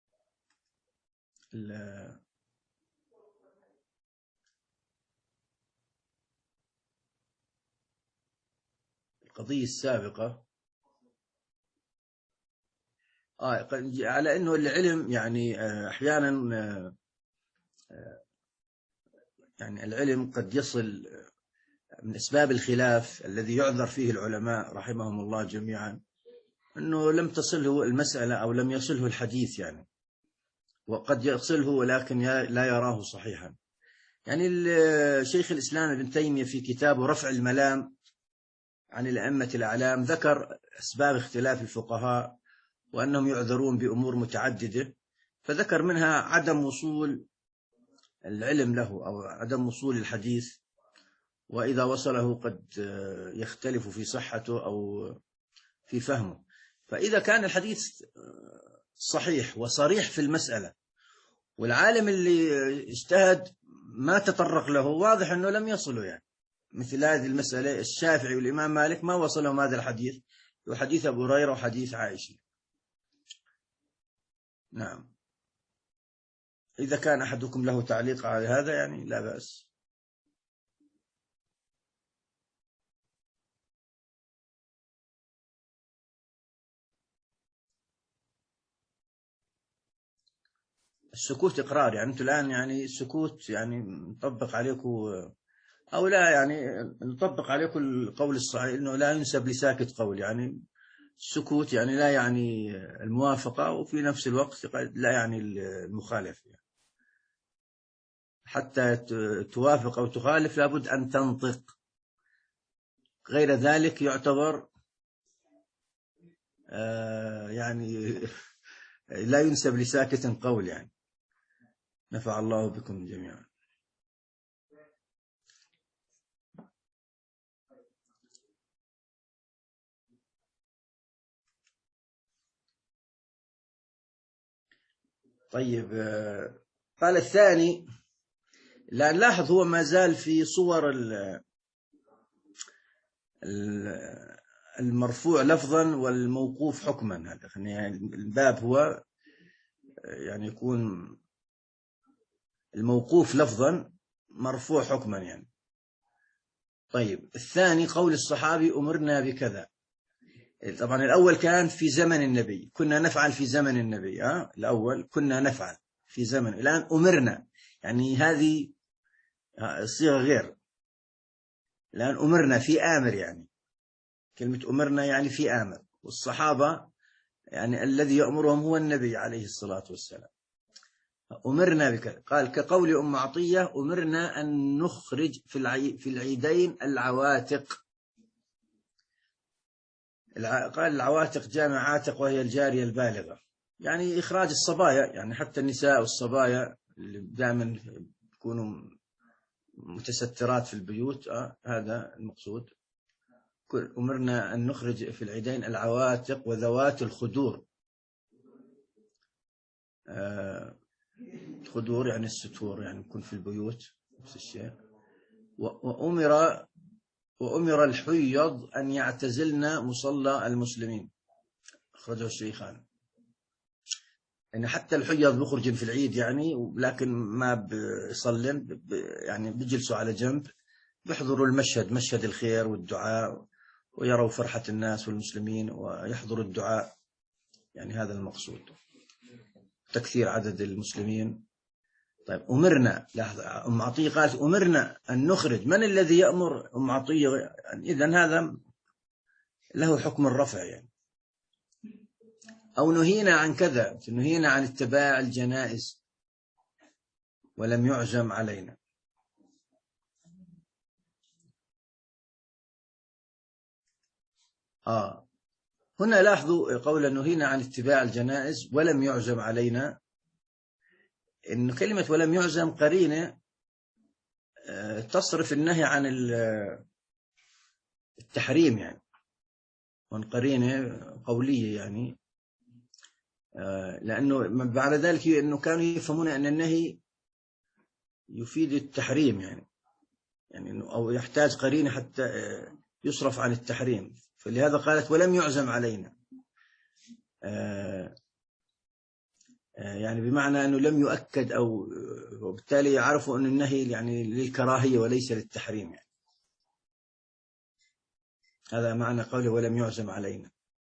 القضية السابقة آه على أنه العلم يعني أحيانا يعني العلم قد يصل من أسباب الخلاف الذي يعذر فيه العلماء رحمهم الله جميعا، أنه لم تصله المسألة أو لم يصله الحديث يعني، وقد يصله ولكن لا يراه صحيحا. يعني شيخ الإسلام ابن تيمية في كتابه رفع الملام عن الأئمة الأعلام ذكر أسباب اختلاف الفقهاء وأنهم يعذرون بأمور متعددة، فذكر منها عدم وصول العلم له أو عدم وصول الحديث، وإذا وصله قد يختلف في صحته أو في فهمه. فإذا كان الحديث صحيح وصريح في المسألة والعالم اللي اجتهد ما تطرق له، واضح أنه لم يصله، يعني مثل هذه المسألة الشافعي والإمام مالك ما وصلهم هذا الحديث، وحديث أبو هريرة وحديث عائشة. نعم، إذا كان أحدكم له تعليق على هذا يعني لا بأس. السكوت إقرار، يعني أنتم الآن يعني السكوت يعني نطبق عليكم أو لا، يعني نطبق عليكم القول الصحيح أنه لا ينسب لساكت قول، يعني السكوت يعني لا يعني الموافقة وفي نفس الوقت لا يعني المخالف، يعني حتى توافق أو تخالف لابد أن تنطق، غير ذلك يعتبر آه يعني لا ينسب لساكت قول. يعني نفع الله بكم جميعا. طيب، قال الثاني، لا نلاحظ هو ما زال في صور المرفوع لفظا والموقوف حكما. هذا يعني الباب هو يعني يكون الموقوف لفظا مرفوع حكما يعني. طيب، الثاني قول الصحابي أمرنا بكذا. طبعا الأول كان في زمن النبي، كنا نفعل في زمن النبي، ها الأول كنا نفعل في زمن، الآن أمرنا، يعني هذه الصيغة غير، الآن أمرنا في آمر، يعني كلمة أمرنا يعني في آمر، والصحابة يعني الذي يأمرهم هو النبي عليه الصلاة والسلام. أمرنا بكذا، قال كقول أم عطية أمرنا أن نخرج في العي في العيدين العواتق. قال العواتق جامع عاتق وهي الجارية البالغة، يعني إخراج الصبايا، يعني حتى النساء والصبايا اللي دائما يكونوا متسترات في البيوت، آه هذا المقصود. أمرنا أن نخرج في العيدين العواتق وذوات الخدور. آه خدور يعني الستور، يعني يكون في البيوت نفس الشيء. وأمر وأمر الحيض أن يعتزلن مصلى المسلمين، أخرجه الشيخان. يعني حتى الحيض بخرجن في العيد يعني، لكن ما بيصلن، يعني بيجلسوا على جنب، بيحضروا المشهد، مشهد الخير والدعاء، ويروا فرحة الناس والمسلمين ويحضروا الدعاء، يعني هذا المقصود. تكثير عدد المسلمين. طيب أمرنا، لحظة، أم عطية قالت أمرنا أن نخرج، من الذي يأمر أم عطية؟ يعني إذن هذا له حكم الرفع يعني. أو نهينا عن كذا، نهينا عن اتباع الجنائز ولم يعزم علينا. آه هنا لاحظوا قول نهينا عن اتباع الجنائز ولم يعزم علينا، إن كلمة ولم يعزم قرينة تصرف النهي عن التحريم يعني، وقرينة قولية يعني، لأنه بعد ذلك أنه كانوا يفهمون أن النهي يفيد التحريم يعني، يعني إنه أو يحتاج قرينة حتى يصرف عن التحريم، فلهذا قالت ولم يعزم علينا، يعني بمعنى أنه لم يؤكد، أو وبالتالي يعرفوا أن النهي يعني للكراهية وليس للتحريم يعني. هذا معنى قوله ولم يعزم علينا.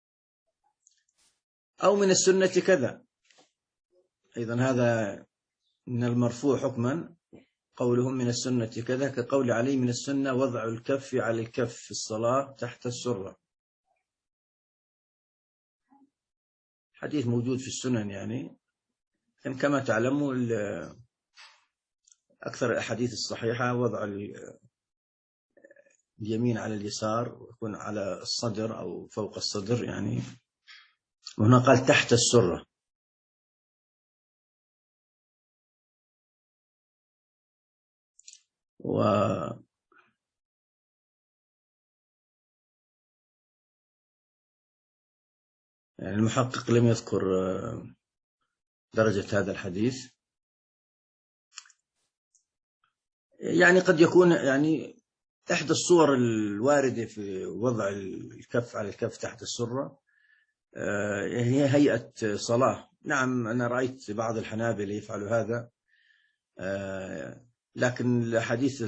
أو من السنة كذا، أيضا هذا من المرفوع حكما، قولهم من السنة كذا، كقول علي من السنة وضع الكف على الكف في الصلاة تحت السرة، حديث موجود في السنن يعني. كما تعلموا أكثر الأحاديث الصحيحة وضع اليمين على اليسار، ويكون على الصدر أو فوق الصدر يعني، وهنا قال تحت السرة. و يعني المحقق لم يذكر درجة هذا الحديث، يعني قد يكون يعني إحدى الصور الواردة في وضع الكف على الكف تحت السرة هي هيئة صلاة. نعم أنا رأيت بعض الحنابلة يفعلوا هذا، لكن الحديث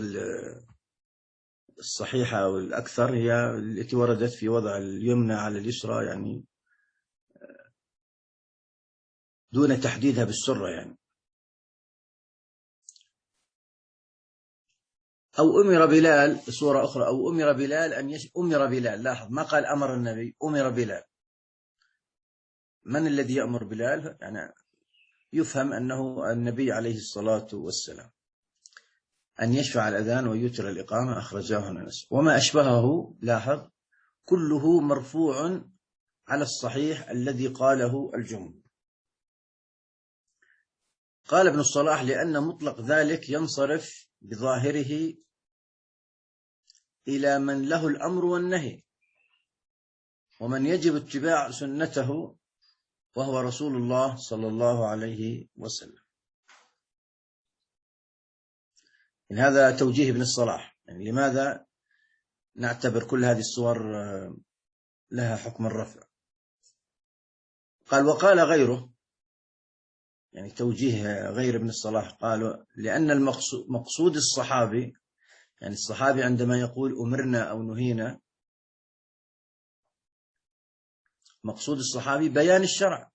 الصحيحة والأكثر هي التي وردت في وضع اليمنى على اليسرى، يعني دون تحديدها بالسرة يعني. أو أمر بلال، صورة أخرى، أو أمر بلال أن يش... أمر بلال، لاحظ ما قال أمر النبي، أمر بلال. من الذي يأمر بلال؟ يعني يفهم أنه النبي عليه الصلاة والسلام، أن يشفع الأذان ويتر الإقامة، أخرجاه الناس. وما أشبهه لاحظ كله مرفوع على الصحيح الذي قاله الجمهور. قال ابن الصلاح لأن مطلق ذلك ينصرف بظاهره إلى من له الأمر والنهي، ومن يجب اتباع سنته وهو رسول الله صلى الله عليه وسلم. إن هذا توجيه ابن الصلاح، يعني لماذا نعتبر كل هذه الصور لها حكم الرفع؟ قال وقال غيره، يعني توجيه غير ابن الصلاح، قالوا لأن المقصود الصحابي، يعني الصحابي عندما يقول أمرنا أو نهينا، مقصود الصحابي بيان الشرع،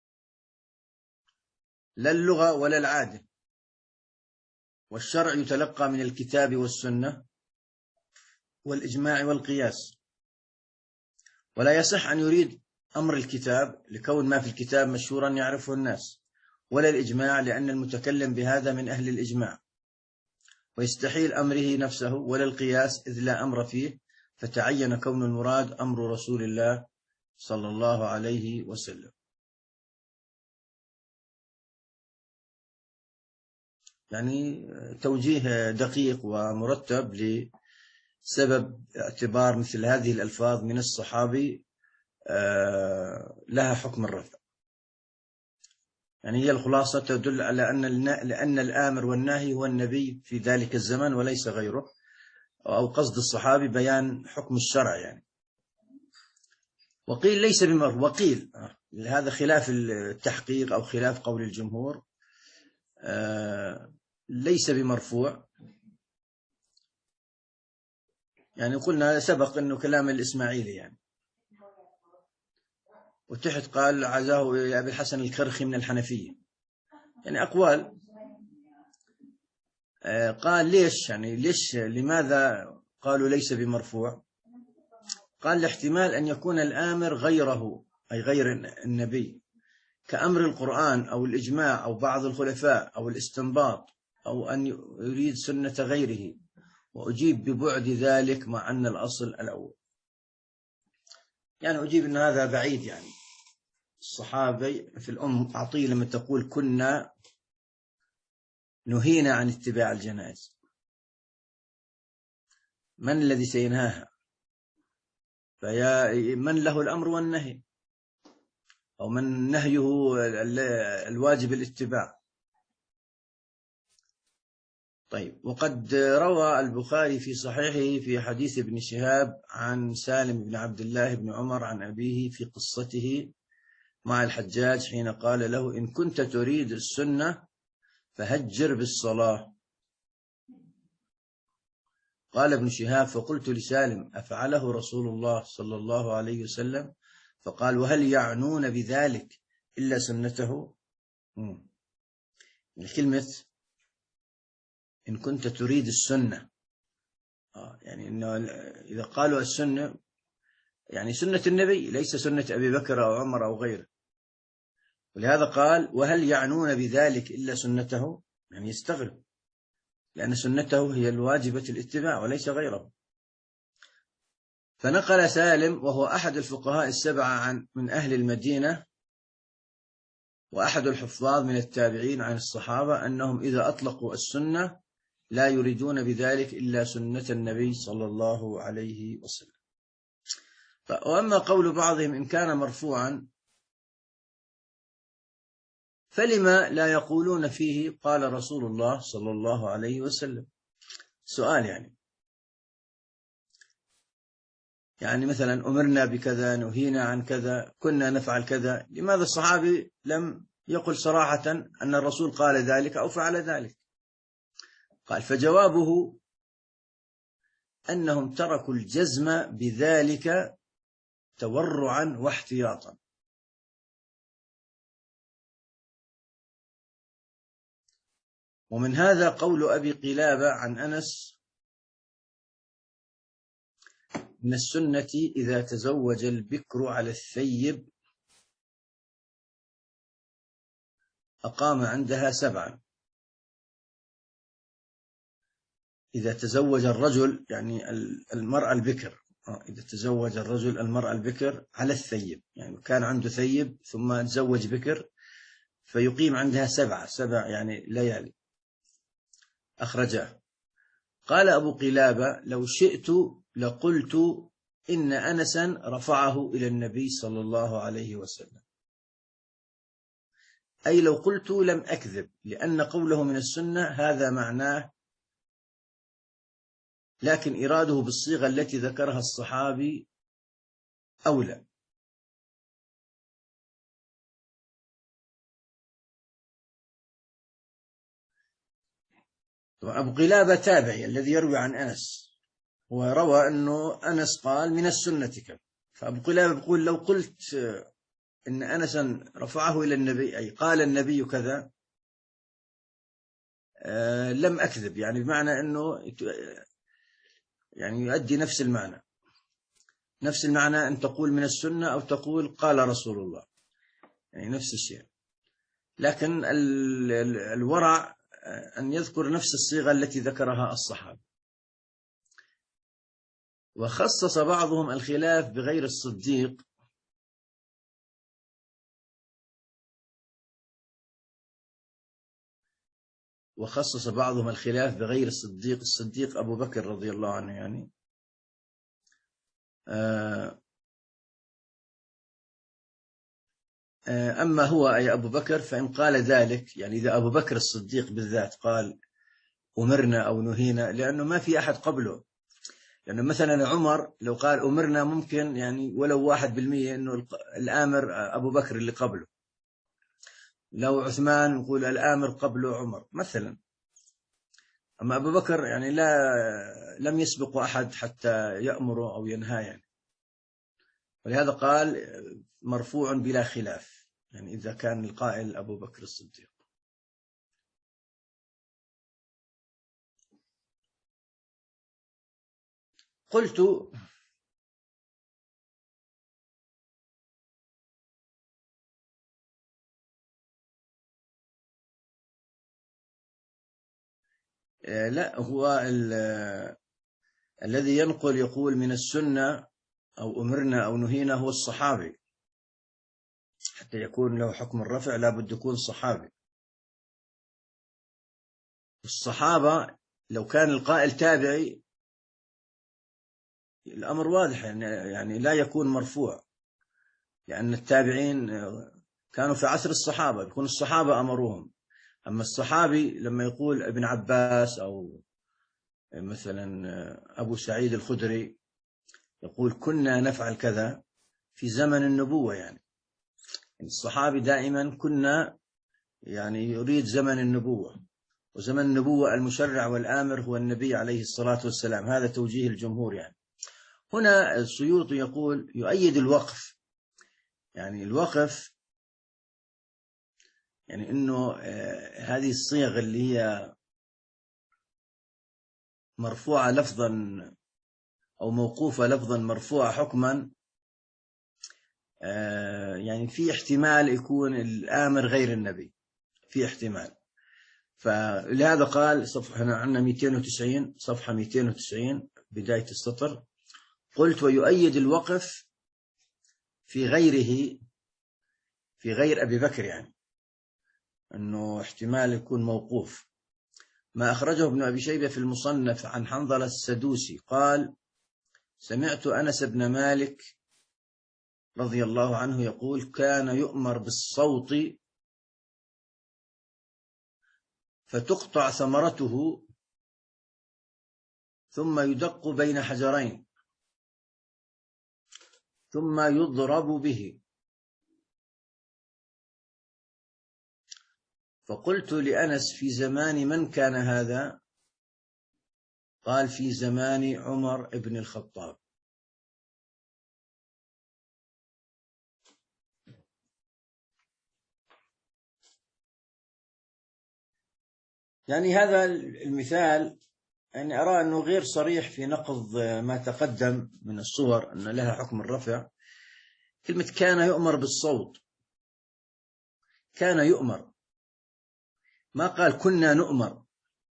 لا اللغة ولا العادة، والشرع يتلقى من الكتاب والسنة والإجماع والقياس، ولا يصح أن يريد أمر الكتاب لكون ما في الكتاب مشهورا يعرفه الناس، ولا الإجماع لأن المتكلم بهذا من أهل الإجماع، ويستحيل أمره نفسه، ولا القياس إذ لا أمر فيه، فتعين كون المراد أمر رسول الله صلى الله عليه وسلم. يعني توجيه دقيق ومرتب لسبب اعتبار مثل هذه الألفاظ من الصحابي لها حكم الرفع. يعني هي الخلاصة تدل على أن لأن الآمر والناهي هو النبي في ذلك الزمن وليس غيره، أو قصد الصحابي بيان حكم الشرع يعني. وقيل ليس بمرفوع، وقيل هذا خلاف التحقيق أو خلاف قول الجمهور، ليس بمرفوع. يعني قلنا سبق أنه كلام الإسماعيلي يعني، وتحت قال عزاه أبي الحسن الكرخي من الحنفية، يعني أقوال. قال ليش يعني ليش لماذا قالوا ليس بمرفوع؟ قال لاحتمال أن يكون الآمر غيره، أي غير النبي، كأمر القرآن أو الإجماع أو بعض الخلفاء أو الاستنباط، أو أن يريد سنة غيره، وأجيب ببعد ذلك مع أن الأصل الأول. يعني أجيب أن هذا بعيد. يعني الصحابي في الأم عطية لما تقول كنا نهينا عن اتباع الجنائز، من الذي سينهاها؟ فيا من له الأمر والنهي، أو من نهيه الواجب الاتباع. طيب، وقد روى البخاري في صحيحه في حديث ابن شهاب عن سالم بن عبد الله بن عمر عن أبيه في قصته مع الحجاج حين قال له إن كنت تريد السنة فهجر بالصلاة. قال ابن شهاب فقلت لسالم أفعله رسول الله صلى الله عليه وسلم؟ فقال وهل يعنون بذلك إلا سنته؟ الكلمة إن كنت تريد السنة، آه يعني إنه إذا قالوا السنة يعني سنة النبي، ليس سنة أبي بكر أو عمر أو غيره. ولهذا قال وهل يعنون بذلك إلا سنته، يعني يستغرب، لأن سنته هي الواجبة الاتباع وليس غيره. فنقل سالم وهو أحد الفقهاء السبعة عن من أهل المدينة وأحد الحفاظ من التابعين عن الصحابة أنهم إذا أطلقوا السنة لا يريدون بذلك إلا سنة النبي صلى الله عليه وسلم. وأما قول بعضهم إن كان مرفوعا فلما لا يقولون فيه قال رسول الله صلى الله عليه وسلم؟ سؤال يعني يعني مثلا أمرنا بكذا، نهينا عن كذا، كنا نفعل كذا، لماذا الصحابي لم يقل صراحة أن الرسول قال ذلك أو فعل ذلك؟ قال فجوابه أنهم تركوا الجزم بذلك تورعا واحتياطا. ومن هذا قول أبي قلابة عن أنس من السنة إذا تزوج البكر على الثيب أقام عندها سبعا. إذا تزوج الرجل يعني المرأة البكر، إذا تزوج الرجل المرأة البكر على الثيب، يعني كان عنده ثيب ثم تزوج بكر فيقيم عندها سبعة سبع يعني ليالي. أخرجاه. قال أبو قلابة لو شئت لقلت إن أنسا رفعه إلى النبي صلى الله عليه وسلم، أي لو قلت لم أكذب، لأن قوله من السنة هذا معناه، لكن إراده بالصيغة التي ذكرها الصحابي أولى. أبو قلابة تابعي الذي يروي عن أنس، وروى أنه أنس قال من السنة كذا. فأبو قلابة يقول لو قلت إن أنسا رفعه إلى النبي أي قال النبي كذا آه لم أكذب، يعني بمعنى أنه يعني يؤدي نفس المعنى. نفس المعنى أن تقول من السنة أو تقول قال رسول الله، يعني نفس الشيء. لكن الورع أن يذكر نفس الصيغة التي ذكرها الصحابة. وخصص بعضهم الخلاف بغير الصديق وخصص بعضهم الخلاف بغير الصديق الصديق أبو بكر رضي الله عنه. يعني أما هو أي أبو بكر فإن قال ذلك، يعني إذا أبو بكر الصديق بالذات قال أمرنا أو نهينا، لأنه ما في أحد قبله. لأنه مثلا عمر لو قال أمرنا ممكن يعني ولو واحد بالمية أنه الآمر أبو بكر اللي قبله. لو عثمان نقول الآمر قبله عمر مثلا. أما أبو بكر يعني لا لم يسبق أحد حتى يأمر أو ينهى يعني. ولهذا قال مرفوع بلا خلاف، يعني إذا كان القائل أبو بكر الصديق. قلت لا، هو الذي ينقل يقول من السنة أو أمرنا أو نهينا هو الصحابي، حتى يكون له حكم الرفع لا بد يكون صحابي. الصحابة لو كان القائل تابعي الأمر واضح، يعني يعني لا يكون مرفوع، لأن التابعين كانوا في عصر الصحابة، يكون الصحابة أمروهم. أما الصحابي لما يقول ابن عباس أو مثلا أبو سعيد الخدري يقول كنا نفعل كذا في زمن النبوة، يعني الصحابي دائما كنا يعني يريد زمن النبوة، وزمن النبوة المشرع والآمر هو النبي عليه الصلاة والسلام. هذا توجيه الجمهور. يعني هنا السيوطي يقول يؤيد الوقف، يعني الوقف يعني إنه هذه الصيغ اللي هي مرفوعة لفظا أو موقوفة لفظا مرفوعة حكما، يعني في احتمال يكون الآمر غير النبي، في احتمال. فلهذا قال صفحة عندنا مئتين وتسعين، صفحة مئتين وتسعين بداية السطر، قلت ويؤيد الوقف في غيره، في غير أبي بكر، يعني أنه احتمال يكون موقوف، ما أخرجه ابن أبي شيبة في المصنف عن حنظلة السدوسي قال سمعت أنس بن مالك رضي الله عنه يقول كان يؤمر بالصوت فتقطع ثمرته ثم يدق بين حجرين ثم يضرب به. فقلت لأنس في زمان من كان هذا؟ قال في زمان عمر بن الخطاب. يعني هذا المثال يعني أرى أنه غير صريح في نقض ما تقدم من الصور أن لها حكم الرفع. كلمة كان يؤمر بالصوت، كان يؤمر، ما قال كنا نؤمر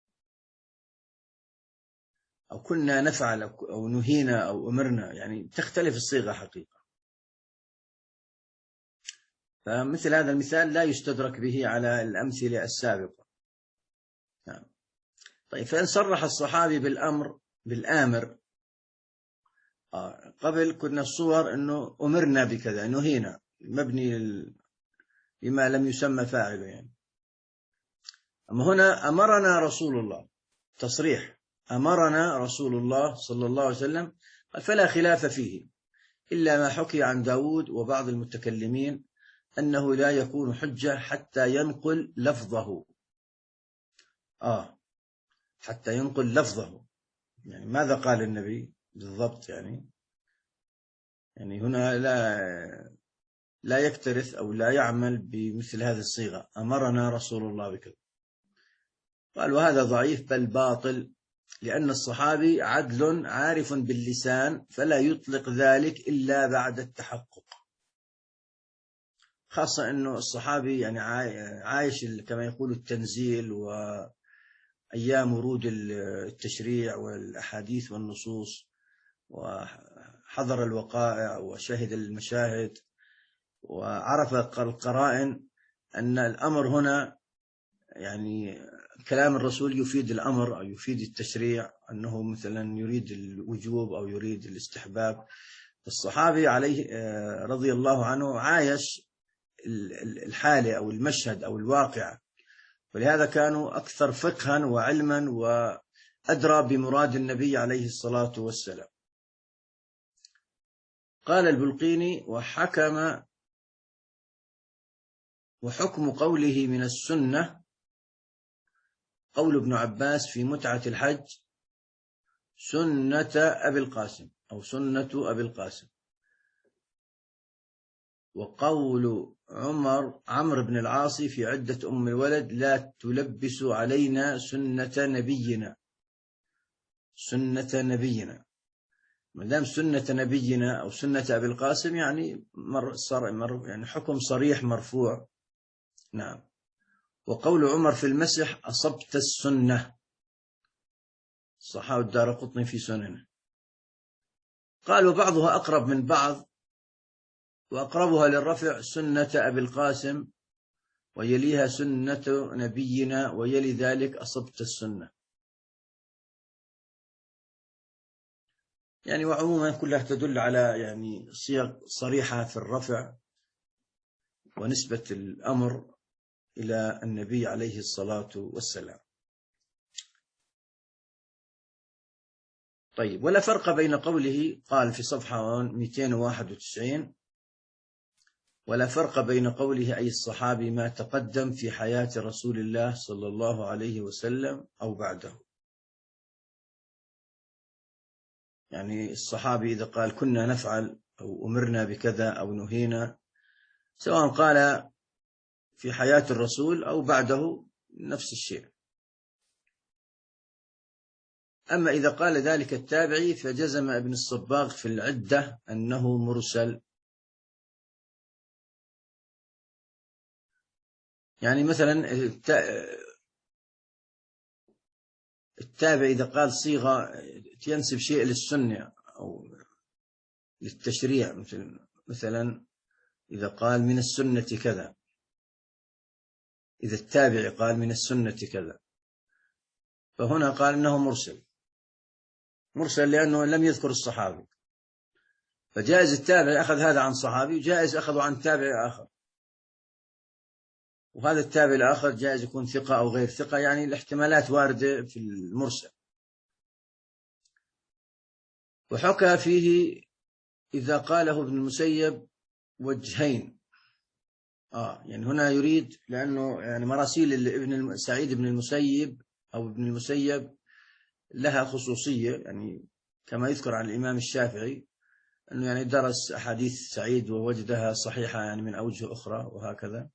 أو كنا نفعل أو نهينا أو أمرنا، يعني تختلف الصيغة حقيقة. فمثل هذا المثال لا يستدرك به على الأمثلة السابقة. نعم. طيب، فإن صرح الصحابي بالأمر بالآمر، آه قبل كنا الصور أنه أمرنا بكذا، نهينا، مبني لما لم يسمى فاعله يعني. أما هنا أمرنا رسول الله، تصريح أمرنا رسول الله صلى الله عليه وسلم، فلا خلاف فيه إلا ما حكي عن داود وبعض المتكلمين أنه لا يكون حجة حتى ينقل لفظه. آه حتى ينقل لفظه، يعني ماذا قال النبي بالضبط؟ يعني يعني هنا لا لا يكترث أو لا يعمل بمثل هذه الصيغة أمرنا رسول الله بكذا. قال وهذا ضعيف بل باطل، لأن الصحابي عدل عارف باللسان فلا يطلق ذلك إلا بعد التحقق، خاصة أنه الصحابي يعني عايش كما يقول التنزيل وأيام ورود التشريع والأحاديث والنصوص، وحضر الوقائع وشهد المشاهد وعرف القرائن أن الأمر هنا يعني كلام الرسول يفيد الأمر أو يفيد التشريع، أنه مثلا يريد الوجوب أو يريد الاستحباب. الصحابي عليه رضي الله عنه عايش الحالة أو المشهد أو الواقع، ولهذا كانوا أكثر فقها وعلما وأدرى بمراد النبي عليه الصلاة والسلام. قال البلقيني وحكم وحكم قوله من السنة قول ابن عباس في متعة الحج سنة أبي القاسم أو سنة أبي القاسم، وقول عمر عمرو بن العاص في عدة أم الولد لا تلبس علينا سنة نبينا، سنة نبينا. ما دام سنة نبينا أو سنة أبي القاسم يعني مر صار مر يعني حكم صريح مرفوع. نعم. وقول عمر في المسح أصبت السنة، صححه الدارقطني في سننه. قال وبعضها أقرب من بعض، وأقربها للرفع سنة أبي القاسم، ويليها سنة نبينا، ويلي ذلك أصبت السنة. يعني وعموما كلها تدل على يعني صيغ صريحة في الرفع ونسبة الأمر إلى النبي عليه الصلاة والسلام. طيب، ولا فرق بين قوله قال في صفحة مئتين وواحد وتسعين، ولا فرق بين قوله أي الصحابي ما تقدم في حياة رسول الله صلى الله عليه وسلم أو بعده. يعني الصحابي إذا قال كنا نفعل أو أمرنا بكذا أو نهينا، سواء قال في حياة الرسول أو بعده نفس الشيء. أما إذا قال ذلك التابعي فجزم ابن الصباغ في العدة أنه مرسل. يعني مثلا التابع إذا قال صيغة ينسب شيء للسنة أو للتشريع، مثل مثلا إذا قال من السنة كذا، إذا التابع قال من السنة كذا، فهنا قال إنه مرسل. مرسل لأنه لم يذكر الصحابي، فجائز التابع أخذ هذا عن صحابي، وجائز أخذه عن تابع آخر، وهذا التابع الآخر جائز يكون ثقة أو غير ثقة، يعني الاحتمالات واردة في المرسل. وحكى فيه إذا قاله ابن المسيب وجهين. آه يعني هنا يريد، لأنه يعني مراسيل ابن سعيد بن المسيب أو ابن المسيب لها خصوصية، يعني كما يذكر عن الإمام الشافعي أنه يعني درس أحاديث سعيد ووجدها صحيحة يعني من أوجه أخرى وهكذا.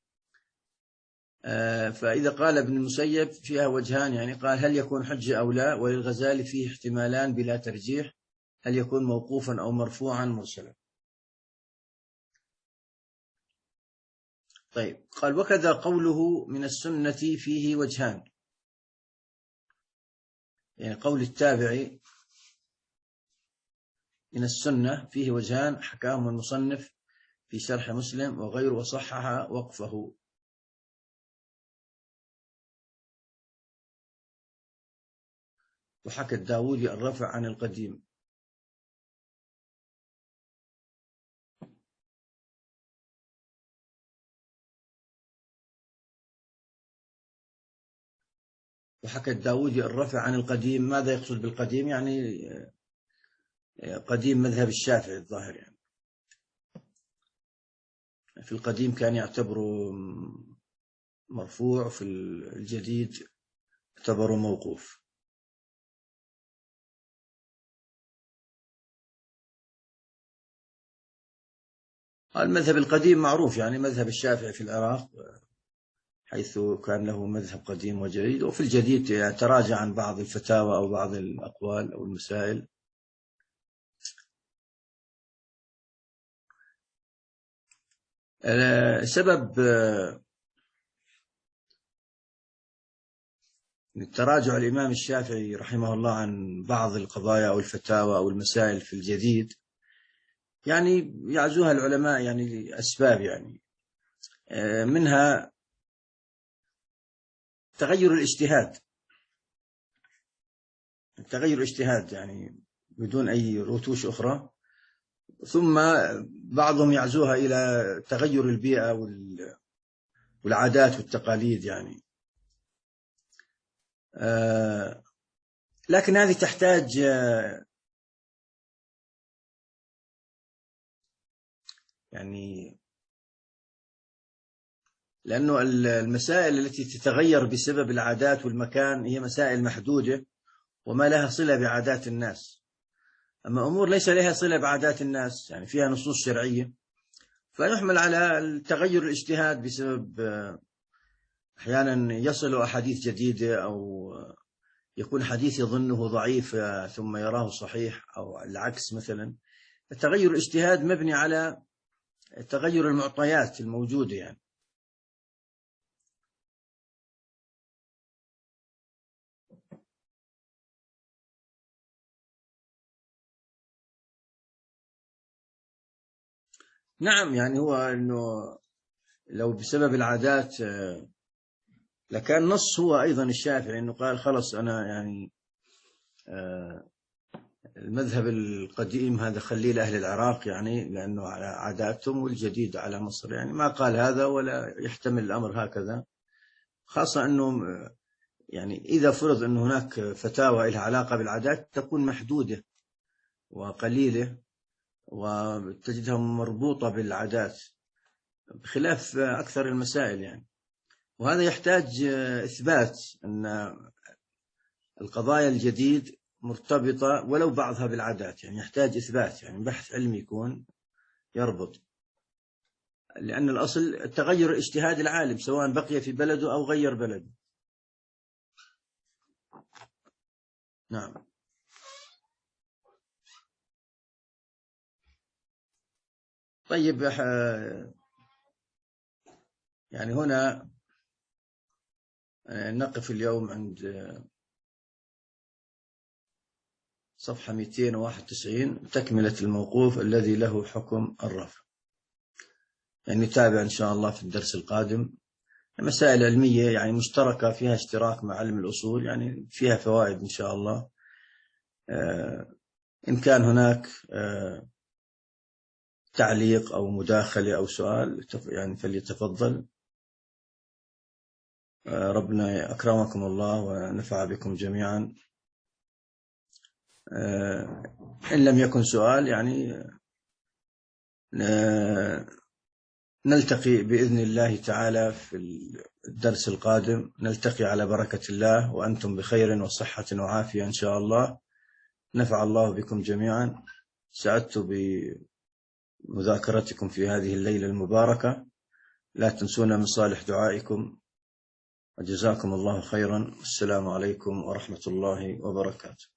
آه فإذا قال ابن المسيب فيها وجهان، يعني قال هل يكون حجة أو لا، وللغزالي فيه احتمالان بلا ترجيح، هل يكون موقوفا أو مرفوعا مرسلا. طيب، قال وكذا قوله من السنة فيه وجهان، يعني قول التابعي من السنة فيه وجهان حكاهم المصنف في شرح مسلم وغيره وصحح وقفه. وحكى الداودي الرفع عن القديم. وحكى الداودي الرفع عن القديم. ماذا يقصد بالقديم؟ يعني قديم مذهب الشافعي الظاهر، يعني في القديم كان يعتبره مرفوع، في الجديد يعتبره موقوف. المذهب القديم معروف، يعني مذهب الشافعي في العراق، حيث كان له مذهب قديم وجديد، وفي الجديد يعني تراجع عن بعض الفتاوى أو بعض الأقوال أو المسائل. سبب تراجع الإمام الشافعي رحمه الله عن بعض القضايا أو الفتاوى أو المسائل في الجديد، يعني يعزوها العلماء يعني لأسباب، يعني منها تغير الاجتهاد، تغير الاجتهاد يعني بدون أي رتوش أخرى. ثم بعضهم يعزوها إلى تغير البيئة والعادات والتقاليد، يعني لكن هذه تحتاج يعني، لأنه المسائل التي تتغير بسبب العادات والمكان هي مسائل محدودة وما لها صلة بعادات الناس. أما أمور ليس لها صلة بعادات الناس، يعني فيها نصوص شرعية، فنحمل على التغير الاجتهاد بسبب أحيانا يصل أحاديث جديدة أو يكون حديث يظنه ضعيف ثم يراه صحيح، أو العكس مثلا. التغير الاجتهاد مبني على تغير المعطيات الموجودة يعني. نعم، يعني هو أنه لو بسبب العادات لكان نص هو أيضا الشافعي أنه قال خلص أنا يعني المذهب القديم هذا خليه لأهل العراق، يعني لأنه على عاداتهم، والجديد على مصر. يعني ما قال هذا ولا يحتمل الأمر هكذا، خاصة أنه يعني إذا فرض أن هناك فتاوى لها علاقة بالعادات تكون محدودة وقليلة وتجدها مربوطة بالعادات، بخلاف أكثر المسائل يعني. وهذا يحتاج إثبات أن القضايا الجديد مرتبطة ولو بعضها بالعادات، يعني يحتاج إثبات، يعني بحث علمي يكون يربط. لأن الأصل التغير الاجتهاد العالم سواء بقي في بلده أو غير بلده. نعم. طيب، يعني هنا نقف اليوم عند صفحة مئتين وواحد وتسعين، تكملة الموقوف الذي له حكم الرفع. يعني نتابع إن شاء الله في الدرس القادم مسائل علمية يعني مشتركة، فيها اشتراك مع علم الأصول، يعني فيها فوائد إن شاء الله. إن كان هناك تعليق أو مداخلة أو سؤال يعني فليتفضل. ربنا أكرمكم الله ونفع بكم جميعا. إن لم يكن سؤال يعني نلتقي بإذن الله تعالى في الدرس القادم، نلتقي على بركة الله وأنتم بخير وصحة وعافية إن شاء الله. نفع الله بكم جميعا. سعدت بمذاكرتكم في هذه الليلة المباركة. لا تنسونا من صالح دعائكم، وجزاكم الله خيرا. السلام عليكم ورحمة الله وبركاته.